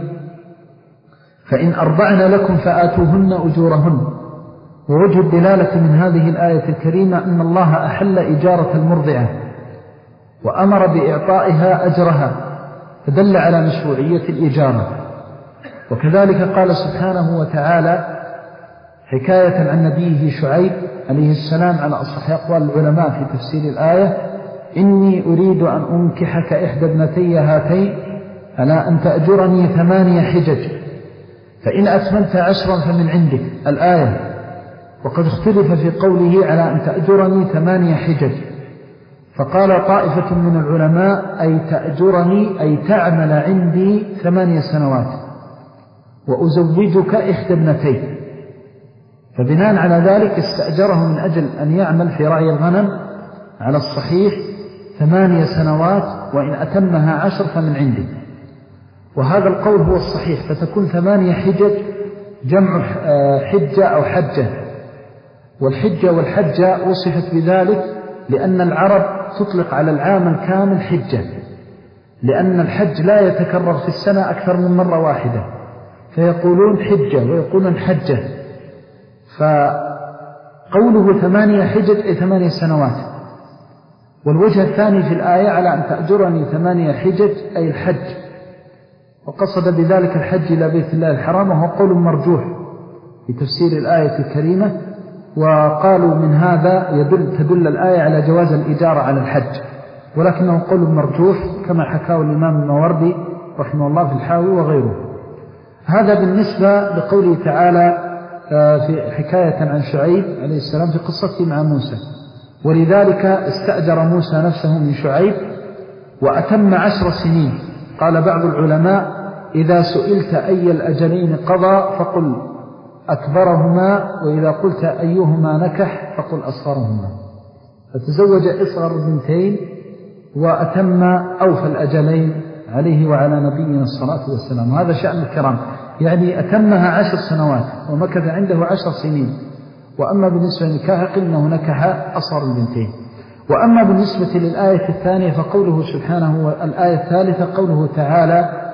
فإن أرضعن لكم فآتوهن أجورهن. ووجه الدلالة من هذه الآية الكريمة أن الله أحل إجارة المرضعة وأمر بإعطائها أجرها، فدل على مشروعية الإجارة. وكذلك قال سبحانه وتعالى حكاية عن نبيه شعيب عليه السلام على أصح أقوال العلماء في تفسير الآية: إني أريد أن أنكحك إحدى ابنتي هاتين على أن تأجرني ثمانية حجج فإن أتممت عشرا فمن عندك. الآية. وقد اختلف في قوله على أن تأجرني ثمانية حجج، فقال طائفة من العلماء أي تأجرني أي تعمل عندي ثمانية سنوات وأزوجك إحدى ابنتي. فبناء على ذلك استأجره من أجل أن يعمل في رعي الغنم على الصحيح ثمانية سنوات، وإن أتمها عشر فمن عندي. وهذا القول هو الصحيح، فتكون ثمانية حجج جمع حجة أو حجة. والحجة والحجة وصفت بذلك لأن العرب تطلق على العام الكامل حجة، لأن الحج لا يتكرر في السنة أكثر من مرة واحدة، فيقولون حجة ويقولون حجة. فقوله ثمانية حجج أي ثمانية سنوات. والوجه الثاني في الآية على أن تأجرني ثمانية حجج أي الحج، وقصد بذلك الحج إلى بيت الله الحرام، وهو قول مرجوح في تفسير الآية الكريمة. وقالوا من هذا يدل تدل الآية على جواز الإجارة على الحج، ولكنه قول مرجوح كما حكاه الإمام الماوردي رحمه الله في الحاوي وغيره. هذا بالنسبة لقوله تعالى في حكاية عن شعيب عليه السلام في قصته مع موسى. ولذلك استأجر موسى نفسه من شعيب وأتم عشر سنين. قال بعض العلماء إذا سئلت أي الأجلين قضى فقل أكبرهما، وإذا قلت أيهما نكح فقل أصغرهما. فتزوج إصغر بنتين وأتم أوفى الأجلين عليه وعلى نبينا الصلاة والسلام. هذا شأن الكرام، يعني أتمها عشر سنوات ومكث عنده عشر سنين. وأما بالنسبة لنكاح إنه نكح أصغر البنتين. وأما بالنسبة للآية الثانية فقوله سبحانه، والآية الثالثة قوله تعالى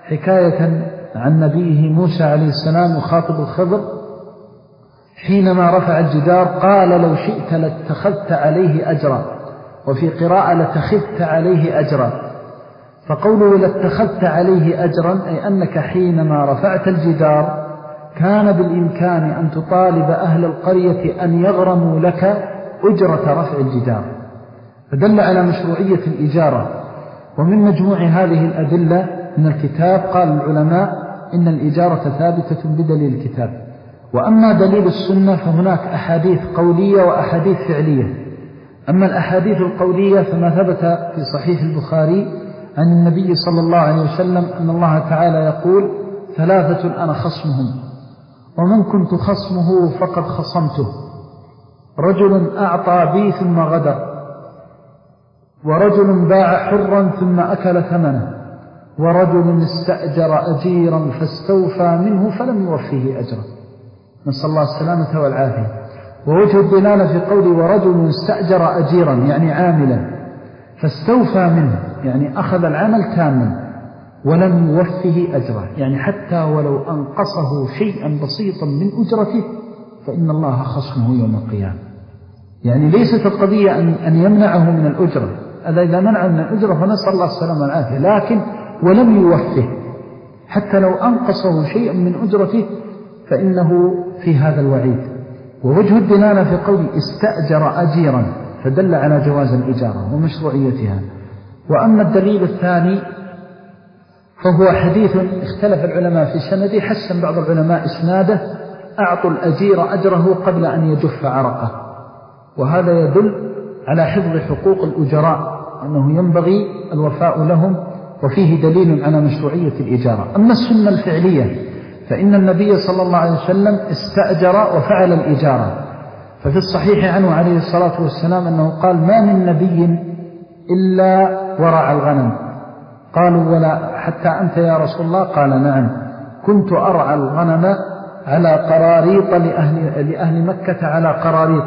حكاية عن نبيه موسى عليه السلام يخاطب الخضر حينما رفع الجدار قال لو شئت لاتخذت عليه أجرا، وفي قراءة لتخذت عليه أجرا. فقوله لاتخذت عليه أجرا أي أنك حينما رفعت الجدار كان بالإمكان أن تطالب أهل القرية أن يغرموا لك أجرة رفع الجدار، فدل على مشروعية الإجارة. ومن مجموع هذه الأدلة من الكتاب قال العلماء إن الإجارة ثابتة بدليل الكتاب. وأما دليل السنة فهناك أحاديث قولية وأحاديث فعلية. أما الأحاديث القولية فما ثبت في صحيح البخاري عن النبي صلى الله عليه وسلم أن الله تعالى يقول ثلاثة أنا خصمهم ومن كنت خصمه فقد خصمته، رجل أعطى بي ثم غدر، ورجل باع حرا ثم أكل ثمنه، ورجل استأجر أجيرا فاستوفى منه فلم يوفيه أجرا. نسأل الله السلامة والعافية. ووجه الدلالة في قوله ورجل استأجر أجيرا يعني عاملا فاستوفى منه يعني أخذ العمل كاملا ولم يوفه أجرا، يعني حتى ولو أنقصه شيئا بسيطا من أجرته فإن الله خصمه يوم القيامة. يعني ليست القضية أن يمنعه من الأجرة، إذا منعه من الأجرة فنسأل الله السلامة والعافية، لكن ولم يوفه حتى لو أنقصه شيئا من أجرته فإنه في هذا الوعيد. ووجه الدلالة في قول استأجر أجيرا فدل على جواز الإجارة ومشروعيتها. وأما الدليل الثاني فهو حديث اختلف العلماء في سنده، حسن بعض العلماء إسناده أعطوا الأجير أجره قبل أن يجف عرقه، وهذا يدل على حفظ حقوق الأجراء أنه ينبغي الوفاء لهم، وفيه دليل على مشروعية الإجارة. أما السنة الفعلية فإن النبي صلى الله عليه وسلم استأجر وفعل الإجارة، ففي الصحيح عنه عليه الصلاة والسلام أنه قال ما من نبي إلا ورع الغنم. قالوا ولا حتى أنت يا رسول الله؟ قال نعم كنت أرعى الغنم على قراريط لأهل, لأهل مكة على قراريط.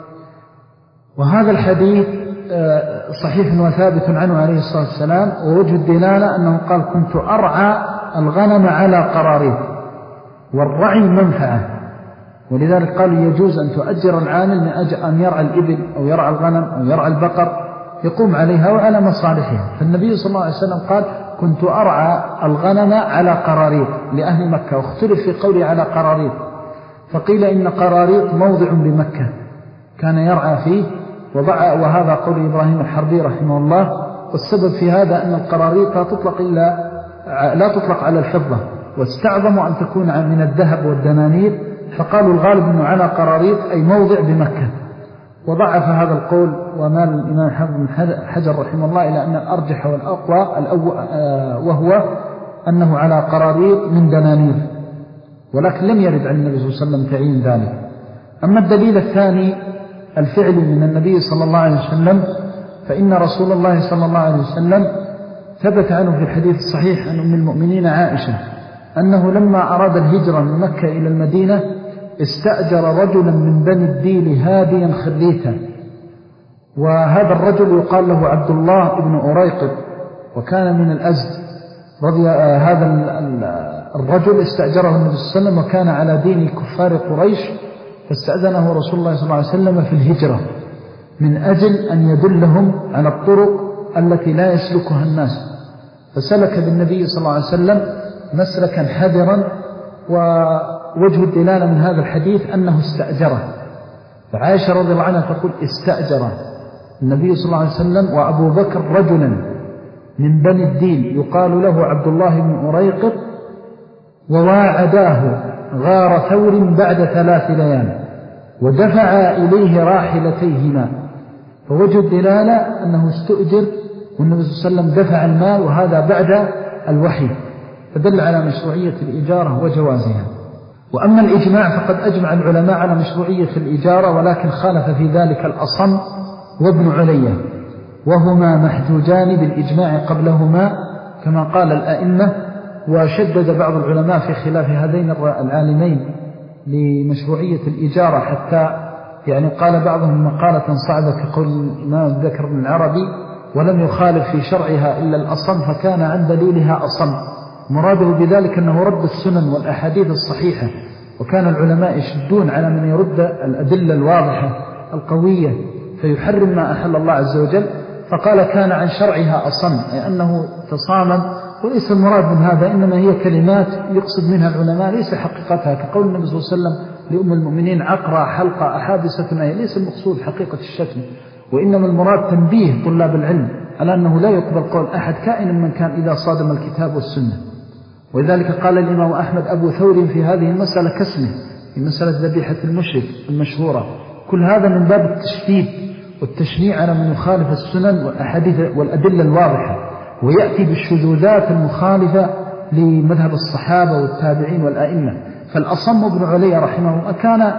وهذا الحديث صحيح وثابت عنه عليه الصلاة والسلام. ووجه الدلالة أنه قال كنت أرعى الغنم على قراريط، والرعي منفعة، ولذلك قالوا يجوز أن تؤجر العامل من أجل أن يرعى الإبل أو يرعى الغنم أو يرعى البقر يقوم عليها وعلى مصالحها. فالنبي صلى الله عليه وسلم قال كنت أرعى الغنم على قراريط لأهل مكة، واختلف في قولي على قراريط، فقيل إن قراريط موضع بمكة كان يرعى فيه، وهذا قول إبراهيم الحربي رحمه الله. والسبب في هذا أن القراريط لا تطلق, إلا لا تطلق على الفضة، واستعظموا أن تكون من الذهب والدنانير، فقالوا الغالب أنه على قراريط أي موضع بمكة. وضعف هذا القول ومال الإمام حافظ بن حجر رحمه الله إلى أن الأرجح والأقوى وهو أنه على قراريط من دنانير، ولكن لم يرد عن النبي صلى الله عليه وسلم تعيين ذلك. أما الدليل الثاني الفعل من النبي صلى الله عليه وسلم فإن رسول الله صلى الله عليه وسلم ثبت عنه في الحديث الصحيح عن أم المؤمنين عائشة أنه لما أراد الهجرة من مكة إلى المدينة استأجر رجلا من بني الديل هاديا خريتا، وهذا الرجل يقال له عبد الله بن أريقط وكان من الأزد رضي. هذا الرجل استأجره النبي صلى الله عليه وسلم وكان على دين كفار قريش، فاستأذنه رسول الله صلى الله عليه وسلم في الهجرة من أجل أن يدلهم على الطرق التي لا يسلكها الناس، فسلك بالنبي صلى الله عليه وسلم مسلكا حذرا. ووجه الدلالة من هذا الحديث أنه استأجره، فعائشة رضي الله عنها تقول استأجر النبي صلى الله عليه وسلم وأبو بكر رجلا من بني الديل يقال له عبد الله بن أريقط، وواعداه غار ثور بعد ثلاث ليال ودفع إليه راحلتيهما. فوجه الدلالة أنه استؤجر والنبي صلى الله عليه وسلم دفع المال، وهذا بعد الوحي، فدل على مشروعية الإجارة وجوازها. وأما الإجماع فقد أجمع العلماء على مشروعية الإجارة، ولكن خالف في ذلك الأصم وابن علية، وهما محجوجان بالإجماع قبلهما كما قال الأئمة. وشدد بعض العلماء في خلاف هذين العالمين لمشروعية الإجارة، حتى يعني قال بعضهم مقالة صعبة كقول الإمام الذكر بن العربي ولم يخالف في شرعها إلا الأصم، فكان عن دليلها أصم، مراده بذلك أنه رد السنن والأحاديث الصحيحة، وكان العلماء يشدون على من يرد الأدلة الواضحة القوية فيحرم ما أحل الله عز وجل، فقال كان عن شرعها أصم، أي أنه تصامم. وليس المراد من هذا، إنما هي كلمات يقصد منها العلماء ليس حقيقتها، كقول النبي صلى الله عليه وسلم لأم المؤمنين عقرى حلقة أحادثة، هي ليس المقصود حقيقة الشتم، وإنما المراد تنبيه طلاب العلم على أنه لا يقبل قول أحد كائن من كان إذا صادم الكتاب والسنة. ولذلك قال الإمام أحمد أبو ثور في هذه المسألة كاسمه في مسألة ذبيحة المشرك المشهورة. كل هذا من باب التشديد والتشنيع على من يخالف السنن والأحاديث والأدلة الواضحة، ويأتي بالشذوذات المخالفة لمذهب الصحابة والتابعين والأئمة. فالأصم ابن علي رحمه الله كان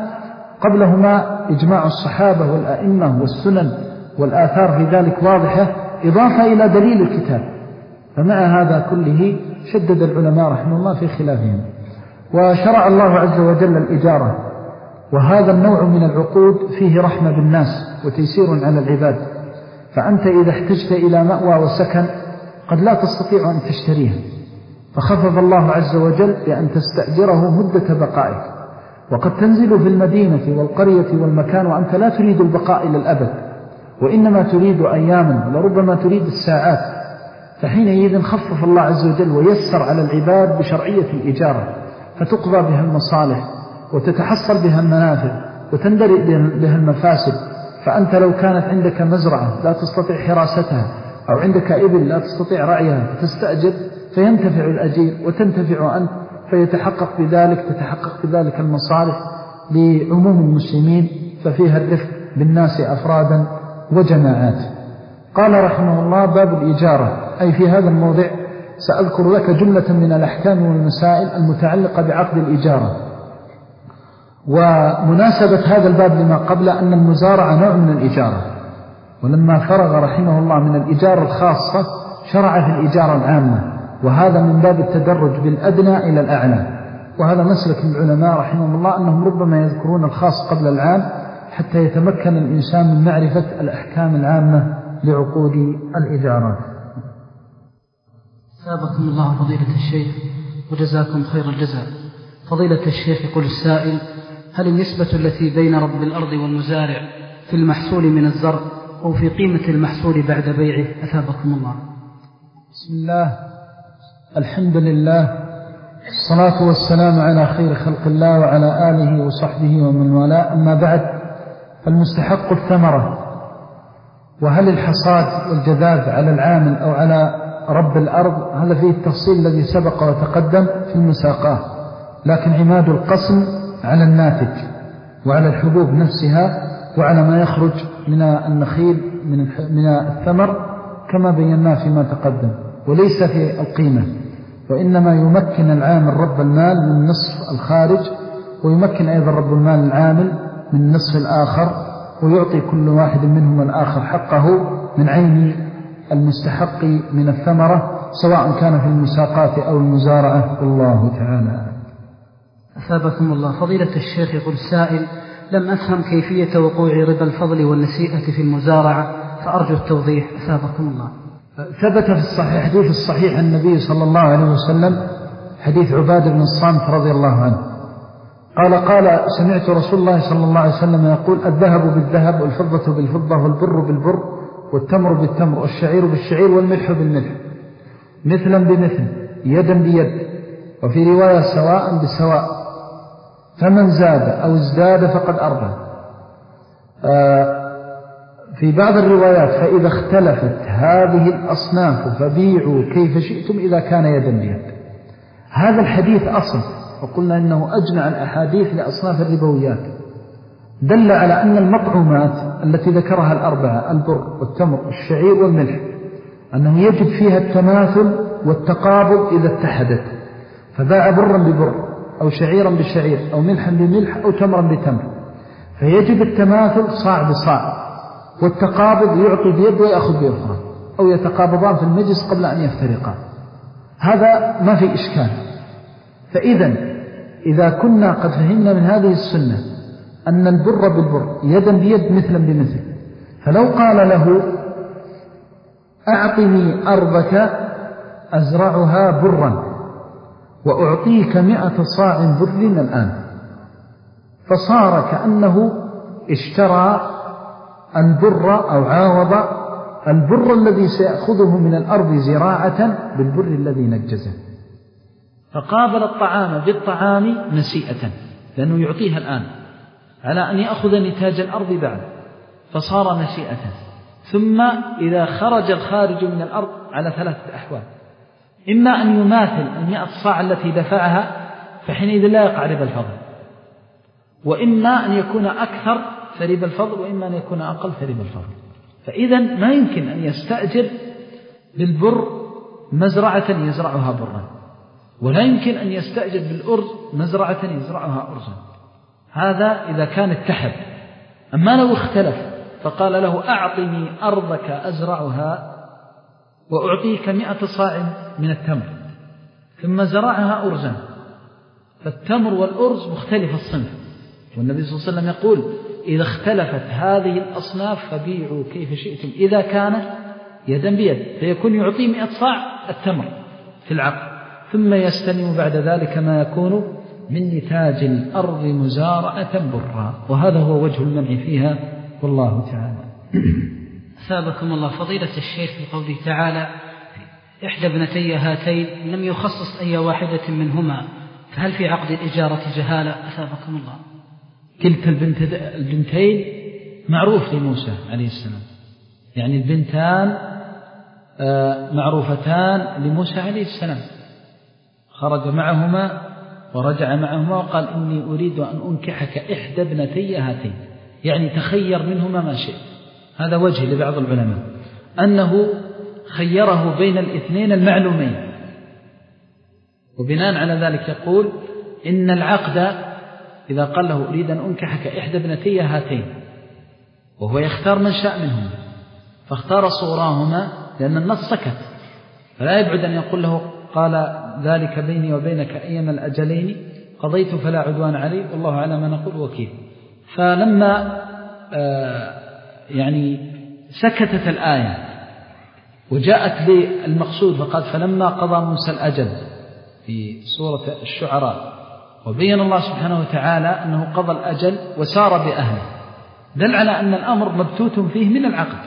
قبلهما إجماع الصحابة والأئمة والسنن والآثار في ذلك واضحة، إضافة إلى دليل الكتاب. فمع هذا كله شدد العلماء رحمه الله في خلافهم. وشرع الله عز وجل الإجارة، وهذا النوع من العقود فيه رحمة بالناس وتيسير على العباد. فأنت إذا احتجت إلى مأوى وسكن قد لا تستطيع أن تشتريه، فخفف الله عز وجل بأن تستأجره مدة بقائك. وقد تنزل في المدينة والقرية والمكان وأنت لا تريد البقاء إلى الأبد، وإنما تريد أياما ولربما تريد الساعات، فحينئذ خفف الله عز وجل ويسر على العباد بشرعية الإجارة، فتقضى بها المصالح وتتحصل بها المنافع وتندرئ بها المفاسد. فأنت لو كانت عندك مزرعة لا تستطيع حراستها، أو عندك إبل لا تستطيع رعيها، فتستأجر فينتفع الأجير وتنتفع أنت، فيتحقق بذلك تتحقق بذلك المصالح لعموم المسلمين، ففيها الرفق بالناس أفرادا وجماعات. قال رحمه الله باب الإجارة، أي في هذا الموضع سأذكر لك جملة من الأحكام والمسائل المتعلقة بعقد الإجارة. ومناسبة هذا الباب لما قبل أن المزارعة نوع من الإجارة، ولما فرغ رحمه الله من الإجارة الخاصة شرع في الإجارة العامة، وهذا من باب التدرج بالأدنى إلى الأعلى. وهذا مسلك العلماء رحمه الله أنهم ربما يذكرون الخاص قبل العام حتى يتمكن الإنسان من معرفة الأحكام العامة لعقود الإجارات. سابقكم الله فضيلة الشيخ وجزاكم خير الجزاء. فضيلة الشيخ يقول السائل: هل النسبة التي بين رب الأرض والمزارع في المحصول من الزرع أو في قيمة المحصول بعد بيعه؟ أثابكم الله. بسم الله، الحمد لله، الصلاة والسلام على خير خلق الله وعلى آله وصحبه ومن والاه. أما بعد، فالمستحق الثمرة. وهل الحصاد والجذاذ على العامل أو على رب الأرض؟ هذا فيه التفصيل الذي سبق وتقدم في المساقات، لكن عماد القسم على الناتج وعلى الحبوب نفسها وعلى ما يخرج من النخيل من الثمر كما بيناه فيما تقدم، وليس في القيمة. وإنما يمكن العامل رب المال من نصف الخارج، ويمكن أيضا رب المال العامل من نصف الآخر، ويعطي كل واحد منهم الآخر حقه من عين المستحق من الثمرة، سواء كان في المساقات أو المزارعة، والله تعالى. أثابكم الله. فضيلة الشيخ يقول السائل: لم أفهم كيفية وقوع ربا الفضل والنسيئة في المزارعة، فأرجو التوضيح. أثابكم الله. ثبت في الصحيح حديث الصحيح النبي صلى الله عليه وسلم، حديث عبادة بن الصامت رضي الله عنه، قال قال سمعت رسول الله صلى الله عليه وسلم يقول: الذهب بالذهب والفضة بالفضة والبر بالبر والتمر بالتمر والشعير بالشعير والملح بالملح، مثلا بمثل، يدا بيد، وفي رواية سواء بسواء، فمن زاد أو ازداد فقد أربى. آه في بعض الروايات: فإذا اختلفت هذه الأصناف فبيعوا كيف شئتم إذا كان يدا بيد. هذا الحديث أصل، وقلنا إنه أجمع الأحاديث لأصناف الربويات، دل على أن المطعومات التي ذكرها الأربعة، البر والتمر والشعير والملح، أنه يجب فيها التماثل والتقابل إذا اتحدت، فباع برا ببر أو شعيرا بشعير أو ملحا بملح أو تمرا بتمر، فيجب التماثل صاع بصاع، والتقابض يعطي بيد ويأخذ بأخرى، أو يتقابضان في المجلس قبل أن يفترقا. هذا ما في إشكال. فإذا إذا كنا قد فهمنا من هذه السنة أن البر بالبر يدا بيد مثلا بمثل، فلو قال له: أعطني أرضك أزرعها برا، وأعطيك مئة صاع بر الآن، فصار كأنه اشترى البر أو عاوض البر الذي سيأخذه من الأرض زراعة بالبر الذي نجزه، فقابل الطعام بالطعام نسيئة، لأنه يعطيها الآن على أن يأخذ نتاج الأرض بعد، فصار نسيئة. ثم إذا خرج الخارج من الأرض على ثلاثة أحوال: إما أن يماثل المئة صاع التي دفعها فحينئذ لا يقع ربا الفضل، وإما أن يكون أكثر فريب الفضل، وإما أن يكون أقل فريب الفضل. فإذا ما يمكن أن يستأجر بالبر مزرعة يزرعها برا، ولا يمكن أن يستأجر بالأرز مزرعة يزرعها أرزا. هذا إذا كان اتحد. أما لو اختلف فقال له: أعطني أرضك أزرعها وأعطيك مئة صاع من التمر، ثم زرعها أرزا، فالتمر والأرز مختلف الصنف، والنبي صلى الله عليه وسلم يقول: إذا اختلفت هذه الأصناف فبيعوا كيف شئتم إذا كان يدا بيد، فيكون يعطي مئة صاع التمر في العقد، ثم يستلم بعد ذلك ما يكون من نتاج الأرض مزارعة برا، وهذا هو وجه المنع فيها، والله تعالى. أثابكم الله فضيلة الشيخ في قوله تعالى: إحدى ابنتي هاتين، لم يخصص أي واحدة منهما، فهل في عقد الإجارة جهالة؟ أثابكم الله. كلتا البنتين معروف لموسى عليه السلام، يعني البنتان معروفتان لموسى عليه السلام، خرج معهما ورجع معهما وقال: إني أريد أن أنكحك إحدى ابنتي هاتين، يعني تخير منهما ما شئت. هذا وجه لبعض العلماء أنه خيره بين الاثنين المعلومين، وبناء على ذلك يقول إن العقد إذا قال له: أريد أن أنكحك إحدى ابنتي هاتين، وهو يختار من شاء منهم، فاختار صغراهما لأن النص سكت، فلا يبعد أن يقول له: قال ذلك بيني وبينك أيما الأجلين قضيت فلا عدوان علي والله على ما نقول وكيل. فلما آه يعني سكتت الآية وجاءت للمقصود فقال: فلما قضى موسى الأجل في سورة الشعراء، وبين الله سبحانه وتعالى أنه قضى الأجل وسار بأهله، دل على أن الأمر مبتوت فيه من العقد،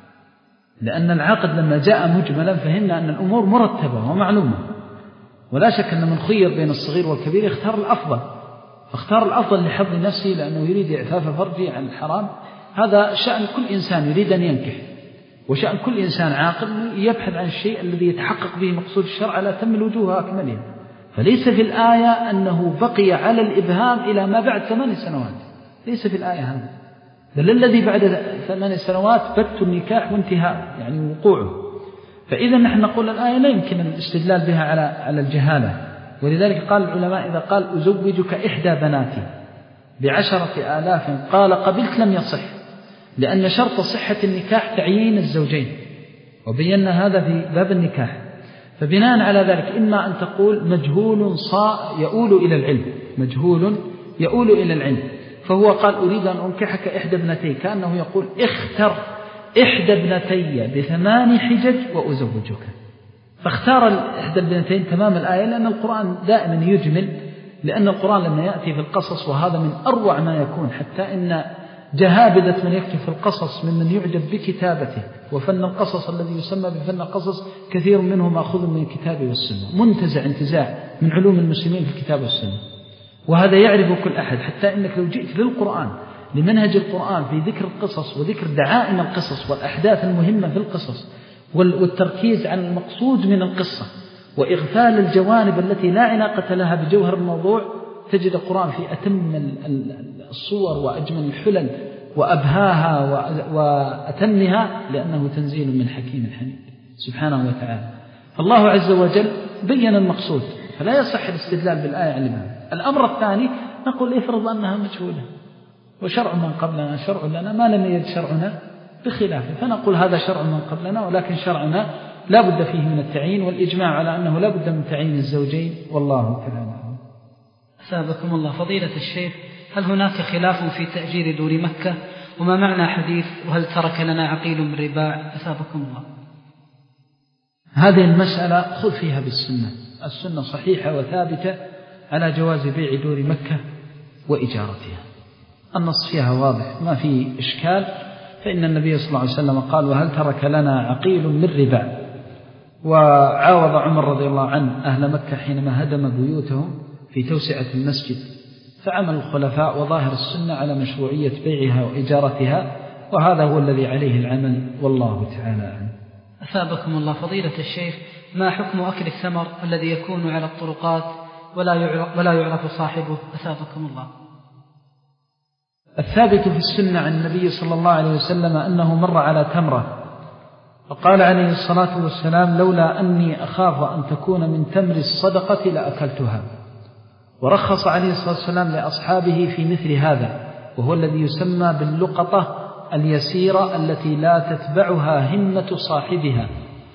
لأن العقد لما جاء مجملا فهمنا أن الأمور مرتبة ومعلومة، ولا شك أن من خير بين الصغير والكبير يختار الأفضل، فاختار الأفضل لحظ نفسه لأنه يريد إعفاف فرجه عن الحرام. هذا شأن كل إنسان يريد أن ينكح، وشأن كل إنسان عاقل يبحث عن الشيء الذي يتحقق به مقصود الشرع على تم الوجوه وأكملها. فليس في الآية أنه بقي على الإبهام إلى ما بعد ثمان سنوات، ليس في الآية هذا، بل الذي بعد ثمان سنوات بت النكاح وانتهاء يعني وقوعه. فإذا نحن نقول الآية لا يمكن الاستدلال بها على على الجهالة، ولذلك قال العلماء: إذا قال أزوجك إحدى بناتي بعشرة آلاف قال قبلت لم يصح، لأن شرط صحة النكاح تعيين الزوجين، وبينا هذا في باب النكاح. فبناء على ذلك إما أن تقول مجهول صاء يؤول إلى العلم، مجهول يؤول إلى العلم، فهو قال: أريد أن أنكحك إحدى ابنتي، كأنه يقول: اختر إحدى ابنتي بثمان حجج وأزوجك، فاختار إحدى ابنتين تمام الآية، لأن القرآن دائما يجمل، لأن القرآن لما يأتي في القصص وهذا من أروع ما يكون، حتى إن جهابذة من يكتب في القصص ممن يعجب بكتابته، وفن القصص الذي يسمى بفن القصص كثير منه مأخوذ من الكتاب والسنة، منتزع انتزاع من علوم المسلمين في الكتاب والسنة، وهذا يعرف كل أحد. حتى إنك لو جئت للقرآن لمنهج القرآن في ذكر القصص وذكر دعائم القصص والأحداث المهمة في القصص والتركيز على المقصود من القصة وإغفال الجوانب التي لا علاقة لها بجوهر الموضوع، تجد القرآن في أتم الصور وأجمل الحلل وأبهاها وأتمها، لأنه تنزيل من حكيم حميد سبحانه وتعالى. فالله عز وجل بين المقصود، فلا يصح الاستدلال بالآية على المعنى. الأمر الثاني نقول: افرض أنها مجهولة وشرع من قبلنا شرع لنا ما لم يرد شرعنا بخلافه، فنقول هذا شرع من قبلنا، ولكن شرعنا لا بد فيه من التعيين، والإجماع على أنه لا بد من تعيين الزوجين، والله تعالى. أثابكم الله فضيلة الشيخ، هل هناك خلاف في تأجير دور مكة؟ وما معنى حديث وهل ترك لنا عقيل من رباع؟ أثابكم الله. هذه المسألة خذ فيها بالسنة. السنة صحيحة وثابتة على جواز بيع دور مكة وإجارتها، النص فيها واضح ما في إشكال. فإن النبي صلى الله عليه وسلم قال: وهل ترك لنا عقيل من ربا؟ وعاوض عمر رضي الله عنه أهل مكة حينما هدم بيوتهم في توسعة المسجد، فعمل الخلفاء وظاهر السنة على مشروعية بيعها وإجارتها، وهذا هو الذي عليه العمل، والله تعالى أعلم. أثابكم الله فضيلة الشيخ، ما حكم أكل الثمر الذي يكون على الطرقات ولا يعرف, ولا يعرف صاحبه؟ أثابكم الله. الثابت في السنة عن النبي صلى الله عليه وسلم أنه مر على تمرة فقال عليه الصلاة والسلام: لولا أني أخاف أن تكون من تمر الصدقة لأكلتها. ورخص عليه الصلاة والسلام لأصحابه في مثل هذا، وهو الذي يسمى باللقطة اليسيرة التي لا تتبعها همة صاحبها،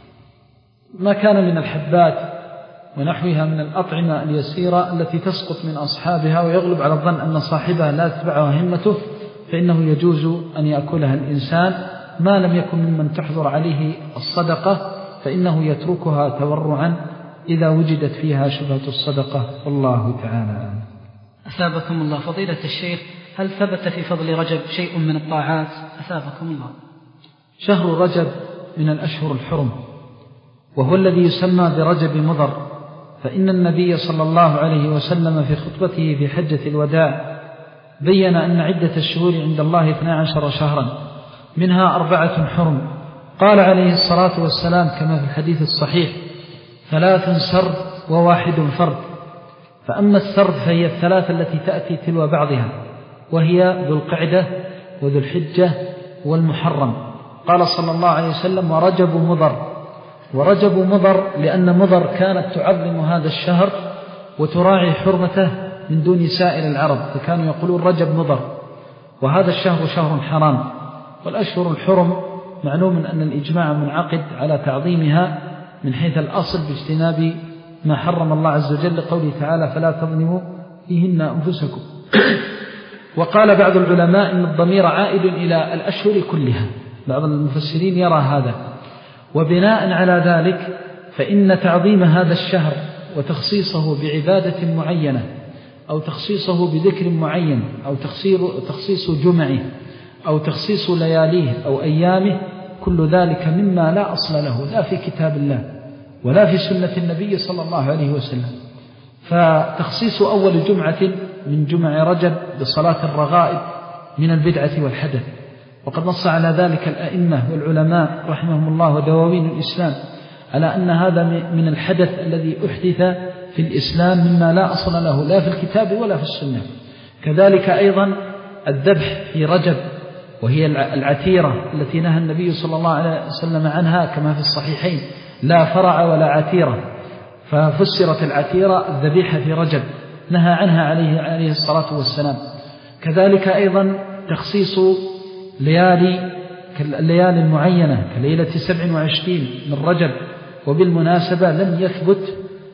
ما كان من الحبات ونحوها من الأطعمة اليسيرة التي تسقط من أصحابها ويغلب على الظن أن صاحبها لا تتبعها همته، فإنه يجوز أن يأكلها الإنسان ما لم يكن ممن تحضر عليه الصدقة، فإنه يتركها تورعا إذا وجدت فيها شبهة الصدقة، والله تعالى أعلم. أثابكم الله فضيلة الشيخ، هل ثبت في فضل رجب شيء من الطاعات؟ أثابكم الله. شهر رجب من الأشهر الحرم، وهو الذي يسمى برجب مضر، فإن النبي صلى الله عليه وسلم في خطبته في حجة الوداع بين أن عدة الشهور عند الله اثنا عشر شهرا، منها أربعة حرم. قال عليه الصلاة والسلام كما في الحديث الصحيح: ثلاث سرد وواحد فرد. فأما السرد فهي الثلاث التي تأتي تلو بعضها، وهي ذو القعدة وذو الحجة والمحرم. قال صلى الله عليه وسلم: ورجب مضر. ورجب مضر لأن مضر كانت تعظم هذا الشهر وتراعي حرمته من دون سائر العرب، فكانوا يقولون رجب مضر، وهذا الشهر شهر حرام. والأشهر الحرم معلوم أن الإجماع منعقد على تعظيمها من حيث الأصل باجتناب ما حرم الله عز وجل، قوله تعالى: فلا تظلموا فيهن أنفسكم. وقال بعض العلماء إن الضمير عائد إلى الأشهر كلها، بعض المفسرين يرى هذا. وبناء على ذلك فإن تعظيم هذا الشهر وتخصيصه بعبادة معينة أو تخصيصه بذكر معين أو تخصيص جمعه أو تخصيص لياليه أو أيامه، كل ذلك مما لا أصل له لا في كتاب الله ولا في سنة النبي صلى الله عليه وسلم. فتخصيص أول جمعة من جمع رجب بصلاة الرغائب من البدعة والحدث، وقد نص على ذلك الأئمة والعلماء رحمهم الله ودواوين الإسلام على أن هذا من الحدث الذي أحدث في الإسلام مما لا أصل له لا في الكتاب ولا في السنة. كذلك أيضا الذبح في رجب، وهي العتيرة التي نهى النبي صلى الله عليه وسلم عنها كما في الصحيحين: لا فرع ولا عتيرة. ففسرت العتيرة الذبيحة في رجب، نهى عنها عليه, عليه الصلاة والسلام. كذلك أيضا تخصيص ليالي كالليالي المعينة كليلة سبع وعشرين من رجب، وبالمناسبة لم يثبت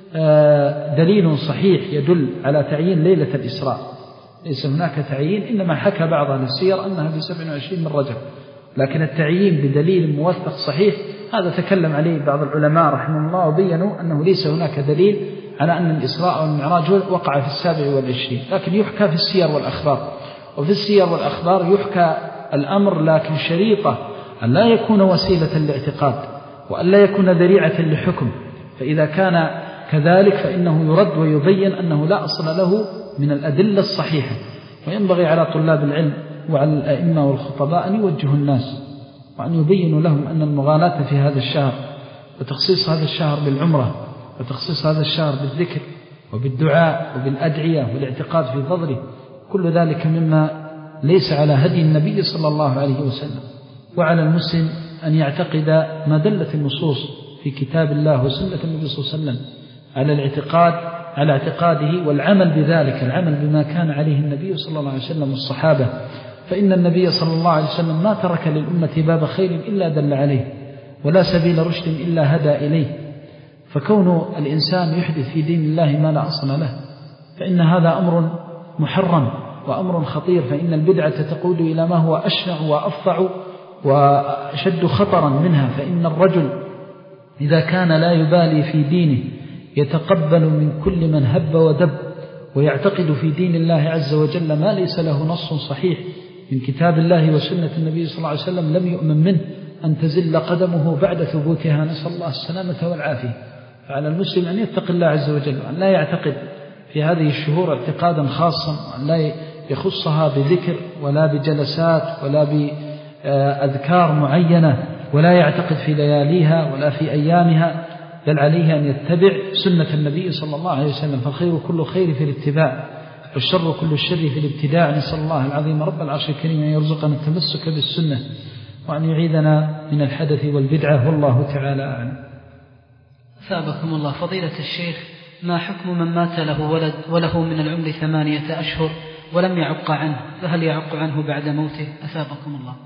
دليل صحيح يدل على تعيين ليلة الإسراء، ليس هناك تعيين، إنما حكى بعض أهل السير أنها في سبع وعشرين من رجب، لكن التعيين بدليل موثق صحيح هذا تكلم عليه بعض العلماء رحمه الله وبينوا أنه ليس هناك دليل على أن الإسراء والمعراج وقع في السابع والعشرين، لكن يحكى في السير والأخبار. وفي السير والأخبار يحكى الأمر، لكن شريطة أن لا يكون وسيلة لاعتقاد وأن لا يكون ذريعة لحكم، فإذا كان كذلك فإنه يرد ويبين أنه لا أصل له من الأدلة الصحيحة. وينبغي على طلاب العلم وعلى الأئمة والخطباء أن يوجهوا الناس وأن يبينوا لهم أن المغالاة في هذا الشهر وتخصيص هذا الشهر بالعمرة وتخصيص هذا الشهر بالذكر وبالدعاء وبالأدعية والاعتقاد في فضله، كل ذلك مما ليس على هدي النبي صلى الله عليه وسلم. وعلى المسلم أن يعتقد ما دلت النصوص في كتاب الله وسنة النبي صلى الله عليه وسلم على الاعتقاد على اعتقاده والعمل بذلك، العمل بما كان عليه النبي صلى الله عليه وسلم والصحابة. فإن النبي صلى الله عليه وسلم ما ترك للأمة باب خير إلا دل عليه، ولا سبيل رشد إلا هدى إليه. فكون الإنسان يحدث في دين الله ما لا أصل له فإن هذا أمر محرم وأمر خطير، فإن البدعة تقود إلى ما هو أشنع وأفظع وأشد خطرا منها. فإن الرجل إذا كان لا يبالي في دينه يتقبل من كل من هب ودب ويعتقد في دين الله عز وجل ما ليس له نص صحيح من كتاب الله وسنة النبي صلى الله عليه وسلم لم يؤمن منه أن تزل قدمه بعد ثبوتها، نسأل الله السلامة والعافية. فعلى المسلم أن يتقي الله عز وجل وأن لا يعتقد في هذه الشهور اعتقادا خاصا، وأن لا يخصها بذكر ولا بجلسات ولا بأذكار معينة، ولا يعتقد في لياليها ولا في أيامها، بل عليه أن يتبع سنة النبي صلى الله عليه وسلم، فالخير كل خير في الاتباع والشر كل الشر في الابتداع. نسأل الله العظيم رب العرش الكريم أن يرزقنا التمسك بالسنة وأن يعيذنا من الحدث والبدعة، والله تعالى أعلم. أثابكم الله. فضيلة الشيخ، ما حكم من مات له ولد وله من العمر ثمانية أشهر ولم يعق عنه، فهل يعق عنه بعد موته؟ أثابكم الله.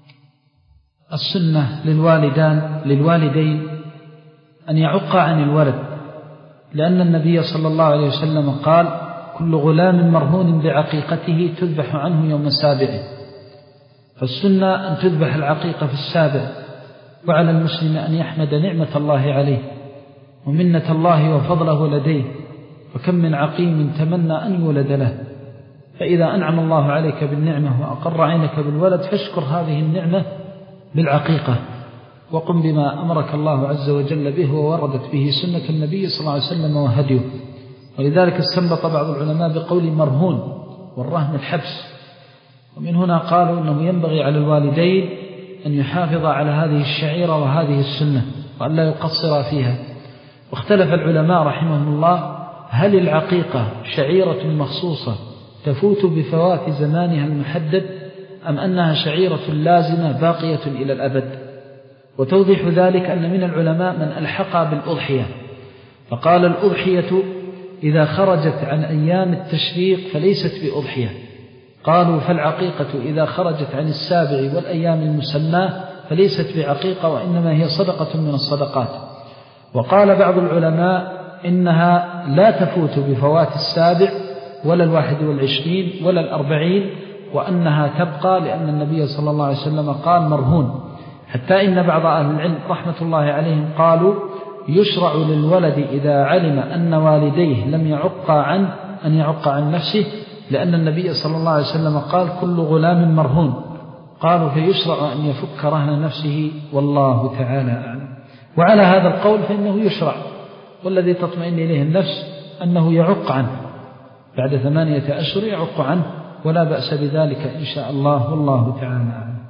السنة للوالدان للوالدين أن يعق عن الولد، لأن النبي صلى الله عليه وسلم قال: كل غلام مرهون بعقيقته تذبح عنه يوم سابعه. فالسنة أن تذبح العقيقة في السابع، وعلى المسلم أن يحمد نعمة الله عليه ومنة الله وفضله لديه، وكم من عقيم تمنى أن يولد له. فإذا أنعم الله عليك بالنعمة وأقر عينك بالولد فاشكر هذه النعمة بالعقيقة، وقم بما أمرك الله عز وجل به ووردت به سنة النبي صلى الله عليه وسلم وهديه. ولذلك استنبط بعض العلماء بقول مرهون، والرهن الحبس. ومن هنا قالوا أنه ينبغي على الوالدين أن يحافظ على هذه الشعيرة وهذه السنة وأن لا يقصر فيها. واختلف العلماء رحمهم الله: هل العقيقة شعيرة مخصوصة تفوت بفوات زمانها المحدد، أم أنها شعيرة لازمة باقية إلى الأبد؟ وتوضيح ذلك أن من العلماء من ألحق بالأضحية، فقال: الأضحية إذا خرجت عن أيام التشريق فليست بأضحية. قالوا: فالعقيقة إذا خرجت عن السابع والأيام المسماة فليست بعقيقة، وإنما هي صدقة من الصدقات. وقال بعض العلماء إنها لا تفوت بفوات السابع ولا الواحد والعشرين ولا الأربعين، وأنها تبقى، لأن النبي صلى الله عليه وسلم قال: مرهون. حتى إن بعض أهل العلم رحمة الله عليهم قالوا: يشرع للولد إذا علم أن والديه لم يعق عنه أن يعق عن نفسه، لأن النبي صلى الله عليه وسلم قال: كل غلام مرهون. قالوا: فيشرع أن يفك رهن نفسه، والله تعالى أعلم. وعلى هذا القول فإنه يشرع، والذي تطمئن إليه النفس أنه يعق عنه بعد ثمانية أشهر، يعق عنه ولا بأس بذلك إن شاء الله، والله تعالى أعلم.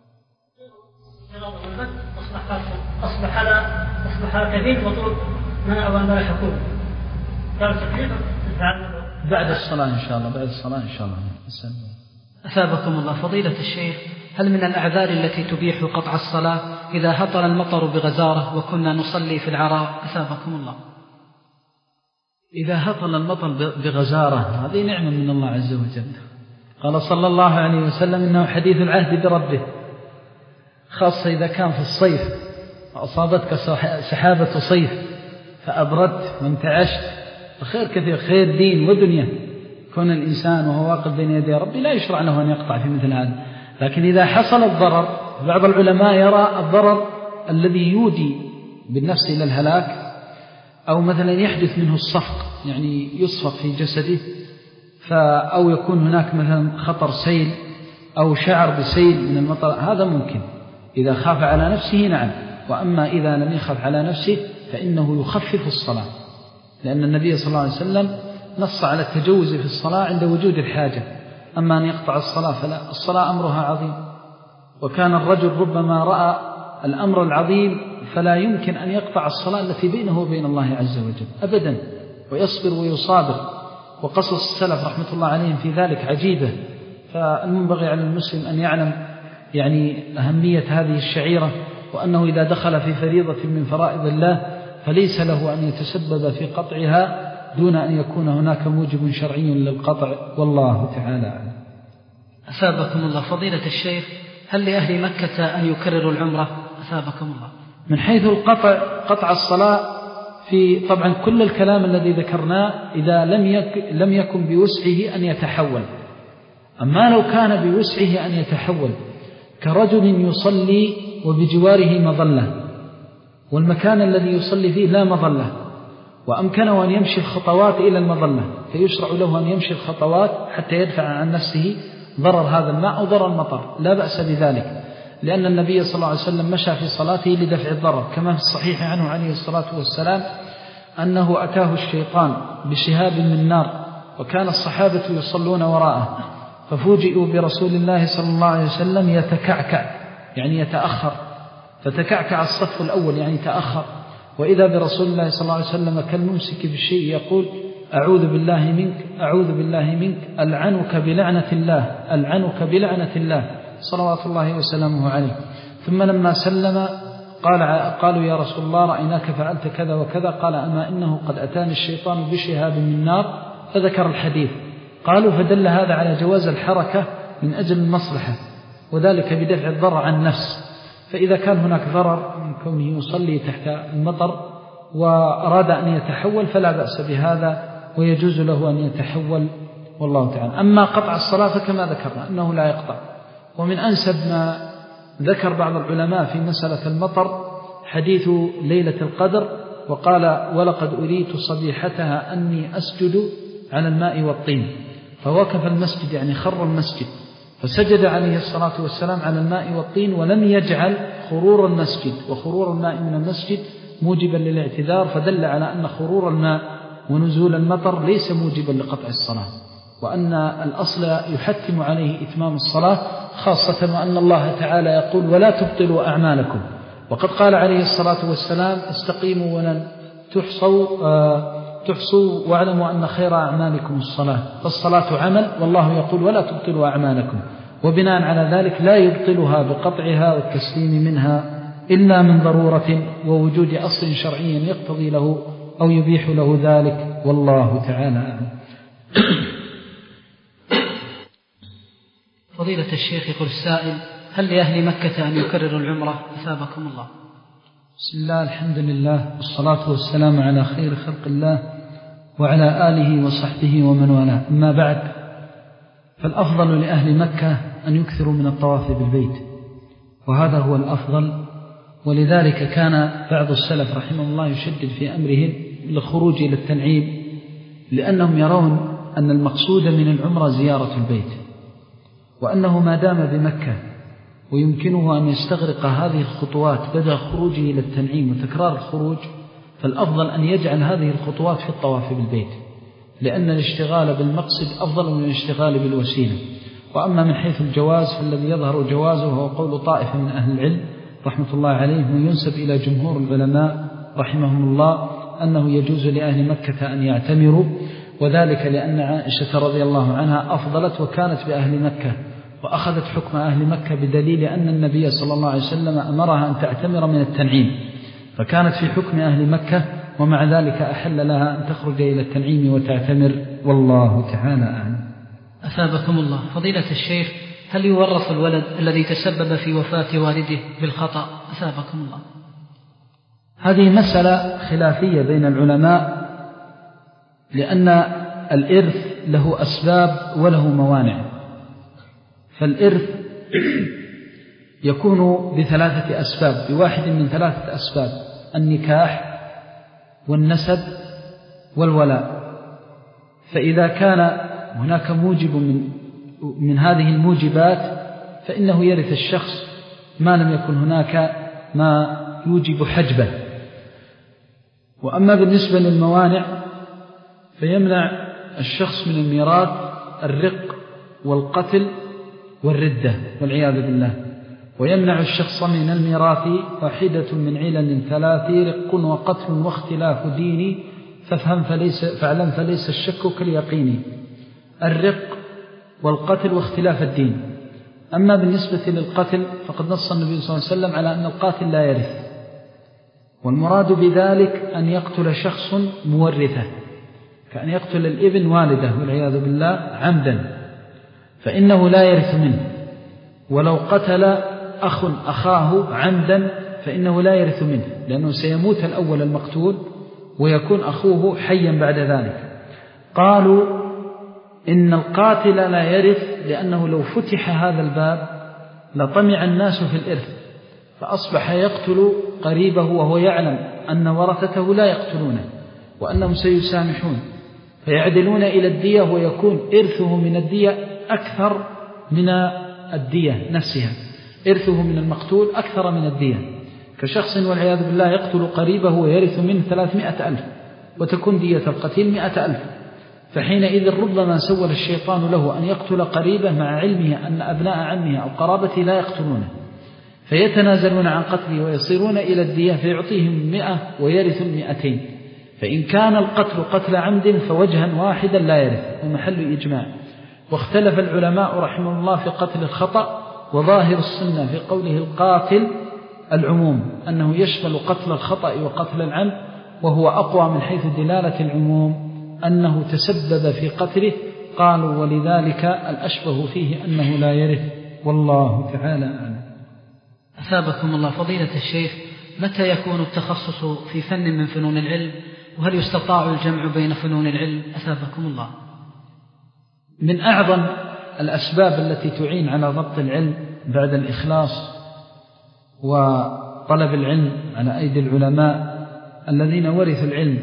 أصبح على أصبح كبير مطلوب من أوامر الحكومة. بعد الصلاة إن شاء الله، بعد الصلاة إن شاء الله. أثابكم الله. فضيلة الشيخ، هل من الأعذار التي تبيح قطع الصلاة إذا هطل المطر بغزارة وكنا نصلي في العراء؟ أثابكم الله. إذا هطل المطر بغزارة هذه نعمة من الله عز وجل. قال صلى الله عليه وسلم: إنه حديث العهد بربه، خاصة إذا كان في الصيف وأصابتك سحابة صيف فأبردت وانتعشت، فخير كثير، خير دين ودنيا. كون الإنسان وهو واقف بين يدي ربي لا يشرع له أن يقطع في مثل هذا. لكن إذا حصل الضرر، بعض العلماء يرى الضرر الذي يودي بالنفس إلى الهلاك، أو مثلا يحدث منه الصفق، يعني يصفق في جسده، أو يكون هناك مثلا خطر سيل أو شعر بسيل من المطر، هذا ممكن إذا خاف على نفسه، نعم. وأما إذا لم يخف على نفسه فإنه يخفف الصلاة، لأن النبي صلى الله عليه وسلم نص على التجوز في الصلاة عند وجود الحاجة. أما أن يقطع الصلاة فلا، الصلاة أمرها عظيم، وكان الرجل ربما رأى الأمر العظيم فلا يمكن أن يقطع الصلاة التي بينه وبين الله عز وجل أبدا، ويصبر ويصابر. وقصص السلف رحمة الله عليهم في ذلك عجيبة. فالمنبغي على المسلم أن يعلم يعني أهمية هذه الشعيرة، وأنه إذا دخل في فريضة من فرائض الله فليس له أن يتسبب في قطعها دون أن يكون هناك موجب شرعي للقطع، والله تعالى أعلم. أثابكم الله. فضيلة الشيخ، هل لأهل مكة أن يكرروا العمرة؟ أثابكم الله. من حيث القطع، قطع الصلاة في طبعا كل الكلام الذي ذكرناه إذا لم يك لم يكن بوسعه أن يتحول. أما لو كان بوسعه أن يتحول، كرجل يصلي وبجواره مظلة والمكان الذي يصلي فيه لا مظلة، وأمكنه أن يمشي الخطوات إلى المظلة، فيشرع له أن يمشي الخطوات حتى يدفع عن نفسه ضرر هذا الماء أو ضرر المطر، لا بأس بذلك، لأن النبي صلى الله عليه وسلم مشى في صلاته لدفع الضرر، كما في الصحيح عنه عليه الصلاة والسلام أنه أتاه الشيطان بشهاب من نار وكان الصحابة يصلون وراءه، ففوجئوا برسول الله صلى الله عليه وسلم يتكعكع يعني يتأخر، فتكعكع الصف الأول يعني تأخر، وإذا برسول الله صلى الله عليه وسلم كالممسك بالشيء يقول أعوذ بالله منك أعوذ بالله منك ألعنك بلعنة الله ألعنك بلعنة الله صلوات الله وسلامه عليه. ثم لما سلم قال قالوا يا رسول الله رأيناك فعلت كذا وكذا، قال أما إنه قد أتاني الشيطان بشهاب من نار، فذكر الحديث. قالوا فدل هذا على جواز الحركة من أجل المصلحة، وذلك بدفع الضرر عن النفس، فإذا كان هناك ضرر من كونه يصلي تحت المطر وأراد أن يتحول فلا بأس بهذا ويجوز له أن يتحول، والله تعالى. أما قطع الصلاة فكما ذكرنا أنه لا يقطع. ومن أنسب ما ذكر بعض العلماء في مسألة المطر حديث ليلة القدر، وقال ولقد أريت صبيحتها أني أسجد على الماء والطين، فوقف المسجد يعني خر المسجد، فسجد عليه الصلاة والسلام على الماء والطين، ولم يجعل خرور المسجد وخرور الماء من المسجد موجبا للاعتذار، فدل على أن خرور الماء ونزول المطر ليس موجبا لقطع الصلاة، وأن الأصل يحتم عليه إتمام الصلاة، خاصة وأن الله تعالى يقول ولا تبطلوا أعمالكم، وقد قال عليه الصلاة والسلام استقيموا ولن تحصوا آه تحصوا واعلموا أن خير أعمالكم الصلاة، فالصلاة عمل والله يقول ولا تبطلوا أعمالكم، وبناء على ذلك لا يبطلها بقطعها والتسليم منها إلا من ضرورة ووجود أصل شرعي يقتضي له أو يبيح له ذلك، والله تعالى أعلم. فضيلة الشيخ يقول السائل هل لأهل مكة أن يكرروا العمرة؟ أثابكم الله. بسم الله الحمد لله والصلاة والسلام على خير خلق الله وعلى آله وصحبه ومن والاه، أما بعد، فالأفضل لأهل مكة أن يكثروا من الطواف بالبيت، وهذا هو الأفضل، ولذلك كان بعض السلف رحمه الله يشدد في أمرهم للخروج إلى التنعيم، لأنهم يرون أن المقصود من العمرة زيارة البيت، وأنه ما دام بمكة ويمكنه أن يستغرق هذه الخطوات بدأ خروجه إلى التنعيم وتكرار الخروج، فالأفضل أن يجعل هذه الخطوات في الطواف بالبيت، لأن الاشتغال بالمقصد أفضل من الاشتغال بالوسيلة. وأما من حيث الجواز فالذي يظهر جوازه هو قول طائفة من أهل العلم رحمة الله عليهم، وينسب إلى جمهور العلماء رحمهم الله أنه يجوز لأهل مكة أن يعتمروا، وذلك لأن عائشة رضي الله عنها أفضلت وكانت بأهل مكة، وأخذت حكم أهل مكة بدليل أن النبي صلى الله عليه وسلم أمرها أن تعتمر من التنعيم، فكانت في حكم أهل مكة، ومع ذلك أحل لها أن تخرج إلى التنعيم وتعتمر، والله تعالى أعلم. أثابكم الله. فضيلة الشيخ هل يورث الولد الذي تسبب في وفاة والده بالخطأ؟ أثابكم الله. هذه مسألة خلافية بين العلماء، لأن الإرث له أسباب وله موانع، فالإرث يكون بثلاثة أسباب، بواحد من ثلاثة أسباب: النكاح والنسب والولاء. فإذا كان هناك موجب من, من هذه الموجبات فإنه يرث الشخص ما لم يكن هناك ما يوجب حجبه. وأما بالنسبة للموانع فيمنع الشخص من الميراث الرق والقتل والردة والعياذ بالله، ويمنع الشخص من الميراث واحدة من علل ثلاث: رق وقتل واختلاف ديني، فافهم فليس فاعلم فليس الشك كاليقين. الرق والقتل واختلاف الدين. أما بالنسبة للقتل فقد نص النبي صلى الله عليه وسلم على أن القاتل لا يرث، والمراد بذلك أن يقتل شخص مورثه، كأن يقتل الابن والده والعياذ بالله عمدا، فإنه لا يرث منه. ولو قتل أخ أخاه عمدا فإنه لا يرث منه، لأنه سيموت الأول المقتول ويكون أخوه حيا بعد ذلك. قالوا إن القاتل لا يرث لأنه لو فتح هذا الباب لطمع الناس في الإرث، فأصبح يقتل قريبه وهو يعلم أن ورثته لا يقتلونه، وأنهم سيسامحون فيعدلون إلى الدية، ويكون إرثه من الدية أكثر من الدية نفسها، إرثه من المقتول أكثر من الدية، كشخص والعياذ بالله يقتل قريبه ويرث منه ثلاثمائة ألف وتكون دية القتيل مائة ألف، فحينئذ ربما سول الشيطان له أن يقتل قريبه مع علمه أن أبناء عمه أو قرابته لا يقتلونه، فيتنازلون عن قتله ويصيرون إلى الدية فيعطيهم مئة ويرث المئتين. فإن كان القتل قتل عمد فوجها واحدا لا يرث، ومحل إجماع. واختلف العلماء رحمه الله في قتل الخطأ، وظاهر السنة في قوله القاتل العموم، أنه يشمل قتل الخطأ وقتل العمد، وهو أقوى من حيث دلالة العموم أنه تسبب في قتله، قالوا ولذلك الأشبه فيه أنه لا يرث، والله تعالى أعلم. أثابكم الله فضيلة الشيخ، متى يكون التخصص في فن من فنون العلم، وهل يستطاع الجمع بين فنون العلم؟ أثابكم الله. من أعظم الأسباب التي تعين على ضبط العلم بعد الإخلاص وطلب العلم على أيدي العلماء الذين ورثوا العلم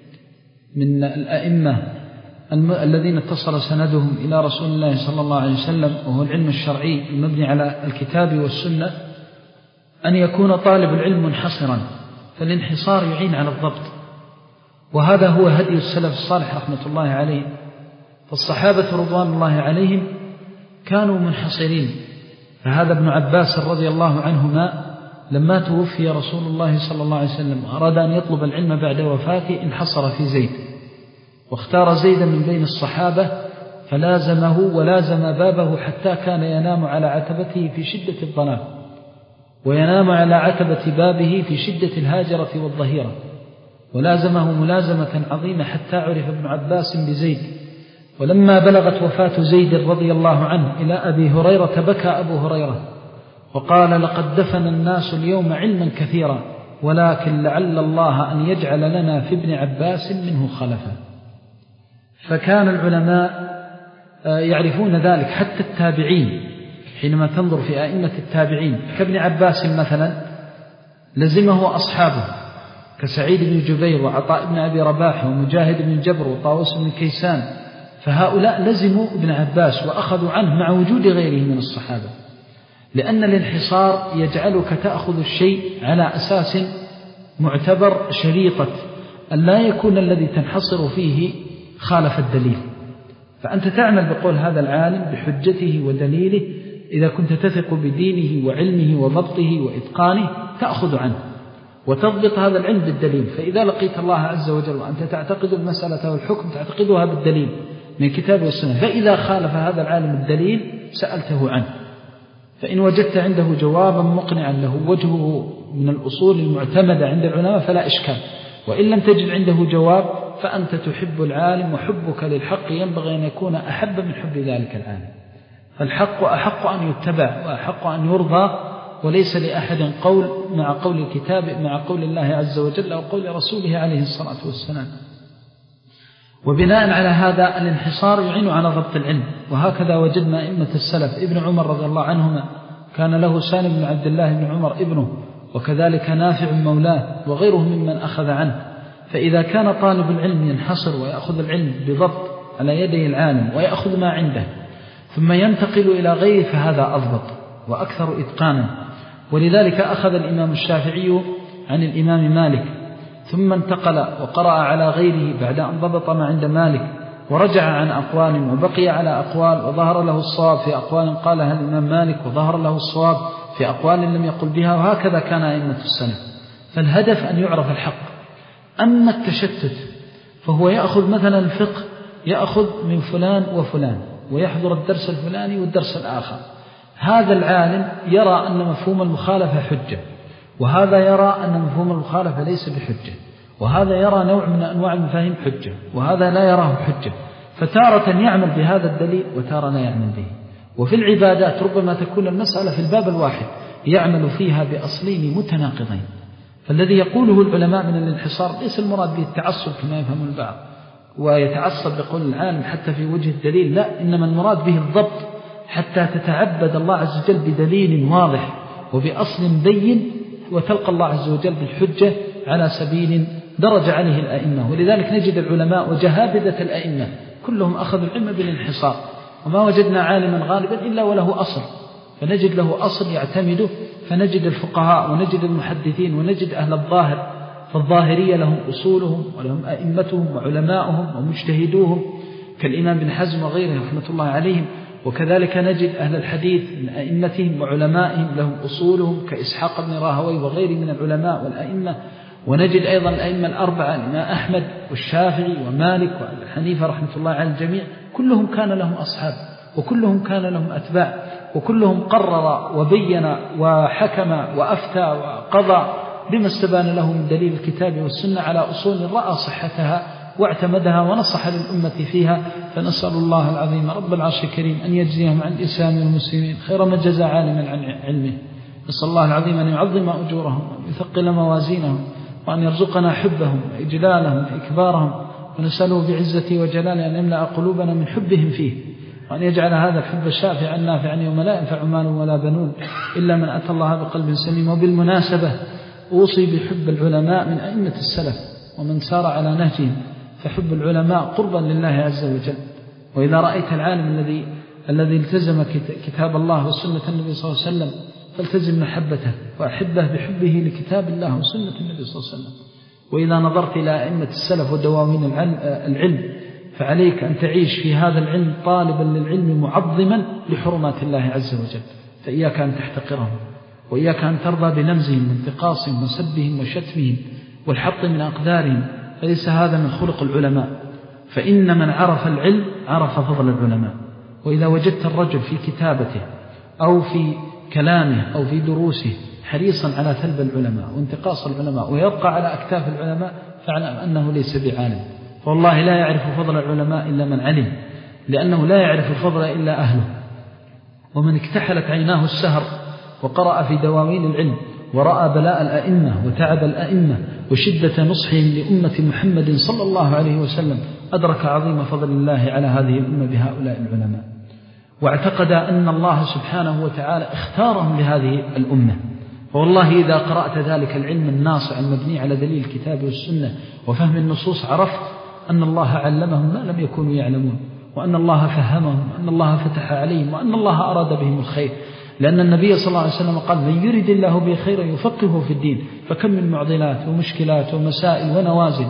من الأئمة الذين اتصل سندهم إلى رسول الله صلى الله عليه وسلم، وهو العلم الشرعي المبني على الكتاب والسنة، أن يكون طالب العلم منحصرا، فالانحصار يعين على الضبط، وهذا هو هدي السلف الصالح رحمة الله عليه. فالصحابة رضوان الله عليهم كانوا منحصرين، فهذا ابن عباس رضي الله عنهما لما توفي رسول الله صلى الله عليه وسلم أراد أن يطلب العلم بعد وفاته انحصر في زيد، واختار زيدا من بين الصحابة فلازمه ولازم بابه حتى كان ينام على عتبته في شدة الظلام، وينام على عتبة بابه في شدة الهاجرة والظهيرة، ولازمه ملازمة عظيمة حتى عرف ابن عباس بزيد. ولما بلغت وفاة زيد رضي الله عنه إلى أبي هريرة بكى أبو هريرة وقال لقد دفن الناس اليوم علما كثيرا، ولكن لعل الله أن يجعل لنا في ابن عباس منه خلفا. فكان العلماء يعرفون ذلك، حتى التابعين حينما تنظر في أئمة التابعين كابن عباس مثلا لزمه أصحابه كسعيد بن جبير وعطاء بن أبي رباح ومجاهد بن جبر وطاووس بن كيسان، فهؤلاء لزموا ابن عباس وأخذوا عنه مع وجود غيره من الصحابة، لأن الانحصار يجعلك تأخذ الشيء على أساس معتبر شريطة أن لا يكون الذي تنحصر فيه خالف الدليل، فأنت تعمل بقول هذا العالم بحجته ودليله، إذا كنت تثق بدينه وعلمه وضبطه وإتقانه تأخذ عنه وتضبط هذا العلم بالدليل. فإذا لقيت الله عز وجل وأنت تعتقد المسألة والحكم تعتقدها بالدليل من الكتاب والسنة، فإذا خالف هذا العالم الدليل سألته عنه، فإن وجدت عنده جوابا مقنعا له وجهه من الأصول المعتمدة عند العلماء فلا إشكال، وإن لم تجد عنده جواب فأنت تحب العالم، وحبك للحق ينبغي أن يكون أحب من حب ذلك العالم، فالحق أحق أن يتبع وأحق أن يرضى، وليس لأحد قول مع قول الكتاب مع قول الله عز وجل أو قول رسوله عليه الصلاة والسلام. وبناء على هذا الانحصار يعين على ضبط العلم، وهكذا وجدنا أئمة السلف. ابن عمر رضي الله عنهما كان له سالم بن عبد الله بن عمر ابنه، وكذلك نافع مولاه وغيره ممن أخذ عنه. فإذا كان طالب العلم ينحصر ويأخذ العلم بضبط على يدي العالم ويأخذ ما عنده ثم ينتقل إلى غيره فهذا أضبط وأكثر إتقانا. ولذلك أخذ الإمام الشافعي عن الإمام مالك ثم انتقل وقرأ على غيره بعد أن ضبط ما عند مالك، ورجع عن أقوال وبقي على أقوال، وظهر له الصواب في أقوال قالها الإمام مالك وظهر له الصواب في أقوال لم يقل بها، وهكذا كان أئمة السلف. فالهدف أن يعرف الحق. أما التشتت فهو يأخذ مثلا الفقه يأخذ من فلان وفلان ويحضر الدرس الفلاني والدرس الآخر، هذا العالم يرى أن مفهوم المخالفة حجة، وهذا يرى أن مفهوم المخالفة ليس بحجة، وهذا يرى نوع من أنواع المفاهيم حجة، وهذا لا يراه حجة، فتارة يعمل بهذا الدليل وتارة لا يعمل به. وفي العبادات ربما تكون المسألة في الباب الواحد يعمل فيها بأصلين متناقضين. فالذي يقوله العلماء من الانحصار ليس المراد به التعصب كما يفهم البعض ويتعصب بقول العالم حتى في وجه الدليل، لا، إنما المراد به الضبط حتى تتعبد الله عز وجل بدليل واضح وبأصل بين، وتلقى الله عز وجل بالحجة على سبيل درج عليه الأئمة. ولذلك نجد العلماء وجهابذة الأئمة كلهم أخذوا العلم بالانحصار، وما وجدنا عالما غالبا إلا وله أصل، فنجد له أصل يعتمده. فنجد الفقهاء ونجد المحدثين ونجد أهل الظاهر، فالظاهرية لهم أصولهم ولهم أئمتهم وعلماؤهم ومجتهدوهم كالإمام بن حزم وغيره رحمة الله عليهم. وكذلك نجد أهل الحديث من أئمتهم وعلمائهم لهم أصولهم كإسحاق بن راهوي وغيره من العلماء والأئمة. ونجد أيضا الأئمة الأربعة الإمام أحمد والشافعي ومالك وأبي حنيفة رحمة الله على الجميع، كلهم كان لهم أصحاب وكلهم كان لهم أتباع، وكلهم قرر وبين وحكم وأفتى وقضى بما استبان له من دليل الكتاب والسنة على أصول رأى صحتها واعتمدها ونصح للأمة فيها. فنسأل الله العظيم رب العرش الكريم أن يجزيهم عن الإسلام والمسلمين خير ما جزى عالما عن علمه. نسأل الله العظيم أن يعظم أجورهم وأن يثقل موازينهم وأن يرزقنا حبهم وإجلالهم وإكبارهم. ونسأله بعزته وجلاله أن يملأ قلوبنا من حبهم فيه، وأن يجعل هذا الحب شافعا نافعا يوم لا ينفع مال ولا بنون إلا من أتى الله بقلب سليم. وبالمناسبة أوصي بحب العلماء من أئمة السلف ومن سار على نهجهم، فحب العلماء قربا لله عز وجل. وإذا رأيت العالم الذي الذي التزم كتاب الله وسنة النبي صلى الله عليه وسلم فالتزم محبته وأحبه بحبه لكتاب الله وسنة النبي صلى الله عليه وسلم. وإذا نظرت إلى أئمة السلف ودواوين العلم فعليك أن تعيش في هذا العلم طالبا للعلم معظما لحرمات الله عز وجل. فإياك أن تحتقرهم، وإياك أن ترضى بنمزهم وانتقاصهم وسبهم وشتمهم والحط من أقدارهم، فليس هذا من خلق العلماء. فإن من عرف العلم عرف فضل العلماء. وإذا وجدت الرجل في كتابته أو في كلامه أو في دروسه حريصا على ثلب العلماء وانتقاص العلماء ويبقى على أكتاف العلماء فاعلم أنه ليس بعالم. فوالله لا يعرف فضل العلماء إلا من علم، لأنه لا يعرف الفضل إلا أهله. ومن اكتحلت عيناه السهر وقرأ في دواوين العلم ورأى بلاء الأئمة وتعب الأئمة وشدة نصحهم لأمة محمد صلى الله عليه وسلم أدرك عظيم فضل الله على هذه الأمة بهؤلاء العلماء، واعتقد أن الله سبحانه وتعالى اختارهم لهذه الأمة. والله إذا قرأت ذلك العلم الناصع المبني على دليل الكتاب والسنة وفهم النصوص عرفت أن الله علمهم ما لم يكونوا يعلمون، وأن الله فهمهم، وأن الله فتح عليهم، وأن الله أراد بهم الخير. لأن النبي صلى الله عليه وسلم قال من يرد الله به خيرا يفقهه في الدين. فكم من معضلات ومشكلات ومسائل ونوازل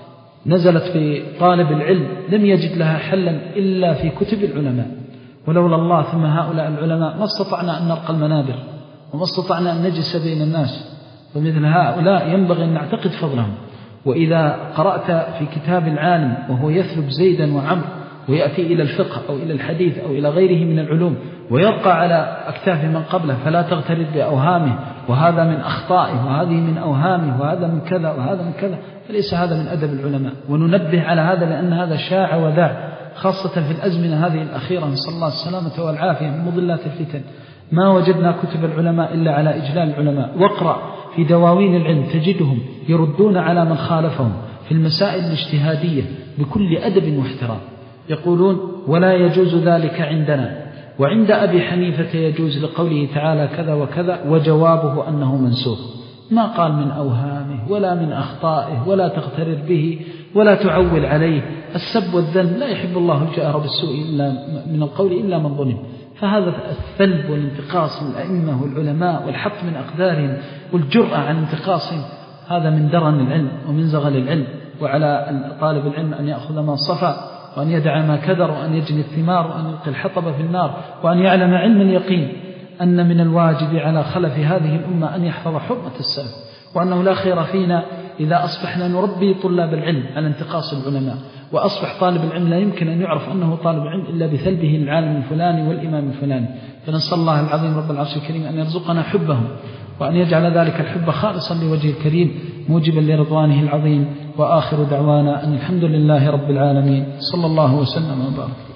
نزلت في طالب العلم لم يجد لها حلا إلا في كتب العلماء. ولولا الله ثم هؤلاء العلماء ما استطعنا أن نرقى المنابر وما استطعنا أن نجلس بين الناس. ومثل هؤلاء ينبغي أن نعتقد فضلهم. وإذا قرأت في كتاب العالم وهو يثلب زيدا وعمر ويأتي إلى الفقه أو إلى الحديث أو إلى غيره من العلوم ويرقى على أكتاف من قبله فلا تغترد بأوهامه، وهذا من أخطائه وهذه من أوهامه وهذا من كذا وهذا من كذا، فليس هذا من أدب العلماء. وننبه على هذا لأن هذا شاع وذاع خاصة في الأزمنة هذه الأخيرة، نسأل الله السلامة والعافية من مضلات الفتن. ما وجدنا كتب العلماء إلا على إجلال العلماء. واقرأ في دواوين العلم تجدهم يردون على من خالفهم في المسائل الاجتهادية بكل أدب واحترام، يقولون ولا يجوز ذلك عندنا، وعند أبي حنيفة يجوز لقوله تعالى كذا وكذا، وجوابه أنه منسوخ. ما قال من أوهامه ولا من أخطائه ولا تغترر به ولا تعول عليه. السب والذنب لا يحب الله الجأر بالسوء إلا من القول إلا من ظلم. فهذا الثلب والانتقاص من الأئمة والعلماء والحط من أقدارهم والجرأة عن انتقاصهم هذا من درن العلم ومن زغل العلم. وعلى طالب العلم أن يأخذ ما صفى وأن يدع ما كدر وأن يجني الثمار وأن يلقي الحطب في النار، وأن يعلم علم اليقين أن من الواجب على خلف هذه الأمة أن يحفظ حرمة السلف، وأنه لا خير فينا إذا أصبحنا نربي طلاب العلم على انتقاص العلماء، وأصبح طالب العلم لا يمكن أن يعرف أنه طالب علم إلا بثلبه العالم الفلاني والإمام الفلاني. فنسأل الله العظيم رب العرش الكريم أن يرزقنا حبهم وأن يجعل ذلك الحب خالصا لوجه الكريم موجبا لرضوانه العظيم. وآخر دعوانا أن الحمد لله رب العالمين، صلى الله وسلم وبارك.